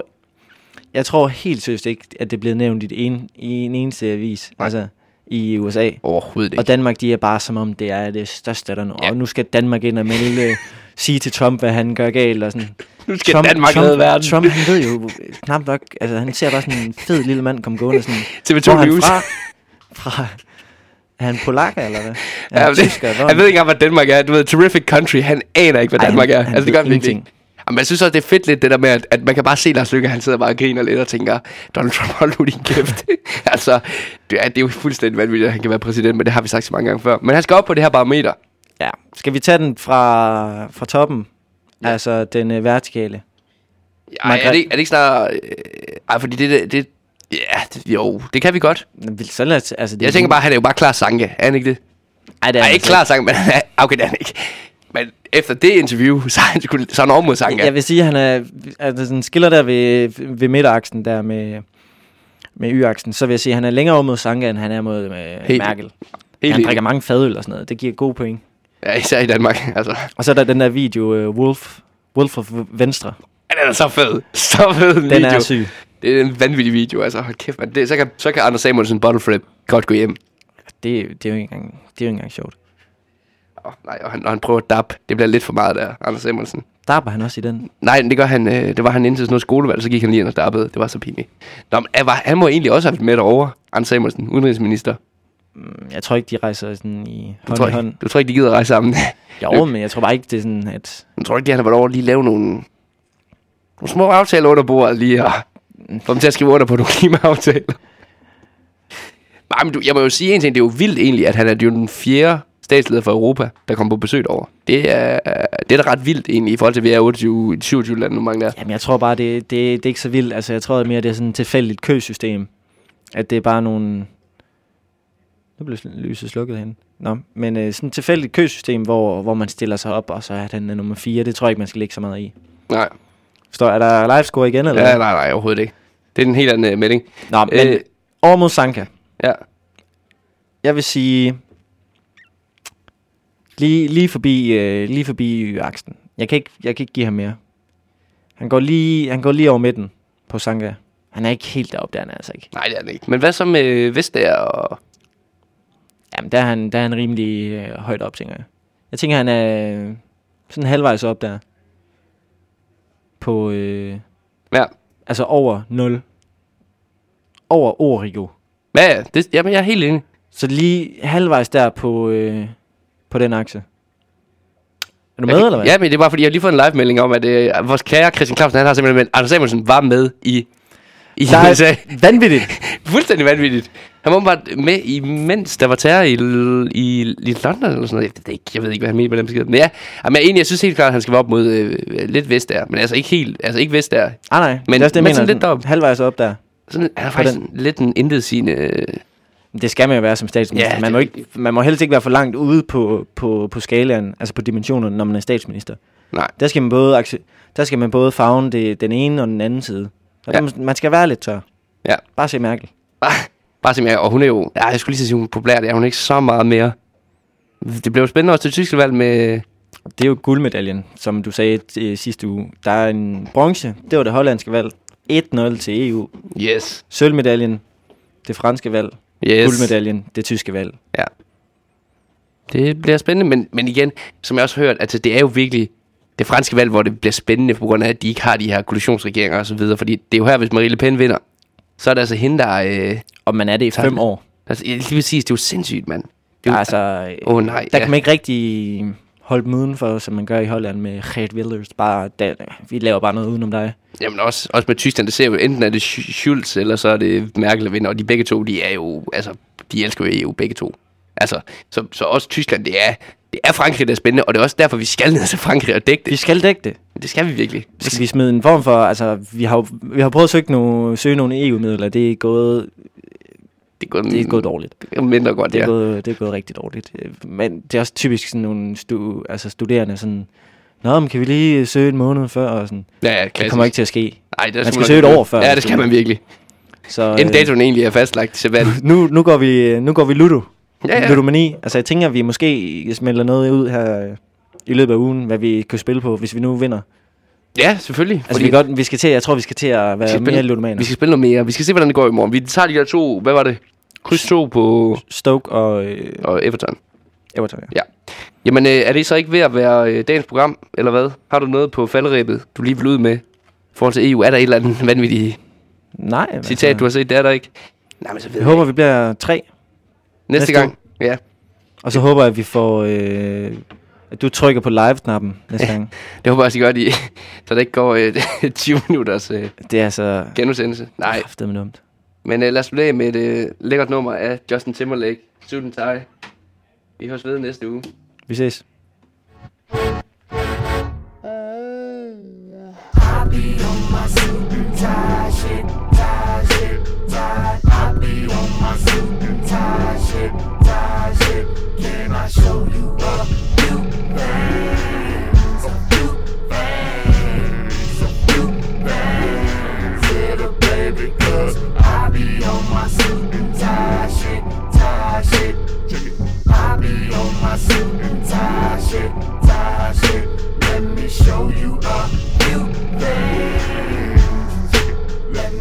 jeg tror helt seriøst ikke, at det bliver nævnt i en eneste avis. Nej. Altså, i USA. Overhovedet ikke. Og Danmark, de er bare som om, det er det største der nu. Ja. Og nu skal Danmark ind og melde, sige til Trump, hvad han gør galt. Og sådan. Nu skal Danmark redde verden. Trump, han ved jo knap nok, altså han ser bare sådan en fed lille mand komme gående. Sådan, TV2 News. Fra er han polakker, eller hvad? Han ved ikke engang, hvad Danmark er. Du ved, terrific country. Han aner ikke, hvad Danmark er. Altså, det gør han ikke. Men jeg synes også, det er fedt lidt det der med, at man kan bare se Lars Løkke, han sidder bare og griner lidt og tænker, Donald Trump, hold nu din kæft. Altså, det er jo fuldstændig vanvittigt, at han kan være præsident, men det har vi sagt så mange gange før. Men han skal op på det her barometer. Ja, skal vi tage den fra toppen? Ja. Altså den vertikale? Ja, er det ikke snart... fordi det jo, det kan vi godt. Altså, jeg tænker bare, han er jo bare klar Sanke. Er han ikke det? Nej, det er ikke klar Sanke, men okay, det er han ikke. Men efter det interview, så er han over mod Sanka. Jeg vil sige, at han er altså sådan skiller der ved midteraksen der med y-aksen, så vil jeg sige, at han er længere over mod Sanka, end han er mod Merkel. Han drikker mange fadøl og sådan noget. Det giver gode point. Ja, især i Danmark. Altså. Og så er der den der video, Wolf of Venstre. Ja, den er så fed. Så fed den video. Er syg. Det er en vanvittig video, altså. Hold kæft, man. Så kan Anders Samuelsen bottle flip godt gå hjem. Det er jo ikke engang sjovt. Nej, og han prøver at dab. Det bliver lidt for meget der, Anders Samuelsen. Dabber han også i den? Nej, det gør han. Det var han indtil sådan noget skolevalg, så gik han lige ind og dabbede. Det var så pinligt. Nå, men han må egentlig også have været med derovre, Anders Samuelsen, udenrigsminister. Jeg tror ikke, de rejser sådan i hånd. Du tror ikke, de gider rejse sammen? Jo, men jeg tror bare ikke, det er sådan, at... Jeg tror ikke, han har været over lige lave nogle små aftaler under bordet lige, og få dem til at skrive under på nogle klimaaftaler. Nej, men jeg må jo sige en ting, det er jo vildt egentlig, at han er jo den 4. statsleder for Europa, der kommer på besøg over. Det er da ret vildt egentlig, i forhold til, at vi er 27 lande nu mange der. Jamen, jeg tror bare, det er ikke så vildt. Altså, jeg tror mere, det er sådan et tilfældigt køsystem. At det er bare nogle... Nu blev lyset slukket hen. Nå, men sådan et tilfældigt køsystem, hvor man stiller sig op, og så er den nummer 4. Det tror jeg ikke, man skal lægge så meget i. Nej. Forstår, er der livescore igen, eller? Ja, nej, overhovedet ikke. Det er en helt anden melding. Nå, men over mod Sanka. Ja. Jeg vil sige... Lige forbi aksen. Jeg kan ikke give ham mere. Han går lige over midten på Sanka. Han er ikke helt deroppe, der er han altså ikke. Nej, det er han ikke. Men hvad så med Vestager og... Jamen, der er han rimelig højt op, tænker jeg. Jeg tænker, han er sådan halvvejs op der. På... ja. Altså over 0. Over Origo. Ja, jamen jeg er helt enig. Så lige halvvejs der på den akse. Er du med, eller hvad? Ja, men det er bare fordi, jeg har lige fået en live-melding om, at vores kære Christian Clausen, han har simpelthen med, Anders Samuelsen var med i USA. Vanvittigt. Fuldstændig vanvittigt. Han var bare med, imens der var terror i London eller sådan noget. Jeg ved ikke, hvad han mener med dem skid. Men ja, jeg synes helt klart, at han skal være op mod lidt vest der. Men altså ikke helt, altså ikke vest der. Nej, men det er også det, men sådan lidt deroppe. Halvvejs op der. Sådan, han er faktisk lidt en intetsigende... Det skal man jo være som statsminister. Ja, man må helst ikke være for langt ude på skalaen, altså på dimensionerne, når man er statsminister. Nej. Der skal man både favne den ene og den anden side. Og man skal være lidt tør. Ja. Bare se Merkel. Bare se Merkel. Og hun er jo, jeg skulle lige sige, hun er populær. Det er hun ikke så meget mere. Det blev spændende også til tysk valg med... Det er jo guldmedaljen, som du sagde sidste uge. Der er en bronze. Det var det hollandske valg. 1-0 til EU. Yes. Sølvmedaljen. Det franske valg. Yes. Guldmedaljen, det tyske valg. Ja. Det bliver spændende, men igen, som jeg også har hørt, altså det er jo virkelig det franske valg, hvor det bliver spændende, på grund af, at de ikke har de her koalitionsregeringer og så videre, fordi det er jo her, hvis Marine Le Pen vinder, så er det altså hende, der... og man er det i 5 år. Altså, lige præcis, det er jo sindssygt, mand. Det er jo, altså... nej. Der kan man ikke rigtig holde dem udenfor, som man gør i Holland med Geert Wilders. Vi laver bare noget udenom dig. Jamen også med Tyskland, det ser jo, enten er det Schulz, eller så er det Merkel, der vinder, og de begge to, de er jo, altså, de elsker jo EU, begge to. Altså, så også Tyskland, det er Frankrig, der er spændende, og det er også derfor, vi skal ned til Frankrig og dække det. Vi skal dække det. Det skal vi virkelig. Skal vi smide en form for, altså, vi har prøvet at søge nogle EU-midler, det er gået dårligt. Mindre godt, det er gået rigtig dårligt. Men det er også typisk sådan nogle studerende, sådan, nå, men kan vi lige søge en måned før, og sådan. Ja, klassisk. Det kommer ikke til at ske. Nej, man skal søge et år før. Ja, det skal man virkelig. Så, inden datoen egentlig er fastlagt til valg. Nu går vi Ludo. Ja. Ludomani. Altså, jeg tænker, at vi måske smelter noget ud her i løbet af ugen, hvad vi kan spille på, hvis vi nu vinder. Ja, selvfølgelig. Altså, jeg tror, vi skal til at være mere ludomaner. Vi skal spille noget mere. Vi skal se, hvordan det går i morgen. Vi tager de der 2, hvad var det? Kryds 2 på... Stoke og Everton. Everton, ja. Jamen, er det så ikke ved at være dagens program, eller hvad? Har du noget på falderæbet, du lige vil ud med? I forhold til EU, er der et eller andet vanvittigt citat, du har set? Det er der ikke. Nej, men så jeg håber, vi bliver 3. Næste gang. Ja. Og så håber jeg, at vi får... at du trykker på live-knappen næste gang. Det håber jeg også, I gør det, så det ikke går 20 minutters det er altså... genudsendelse. Nej. Det er dumt. Men lad os blive med et lækkert nummer af Justin Timberlake, Suit and Tie. Vi høres ved næste uge. Vi ses. I be on my suit and tie shit, tie shit, tie. I be on my suit and tie shit, tie shit. Can I show you a few things?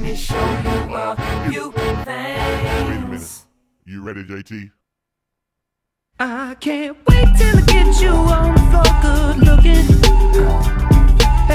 me show you a few things. You ready, JT? I can't wait till I get you on the floor good looking.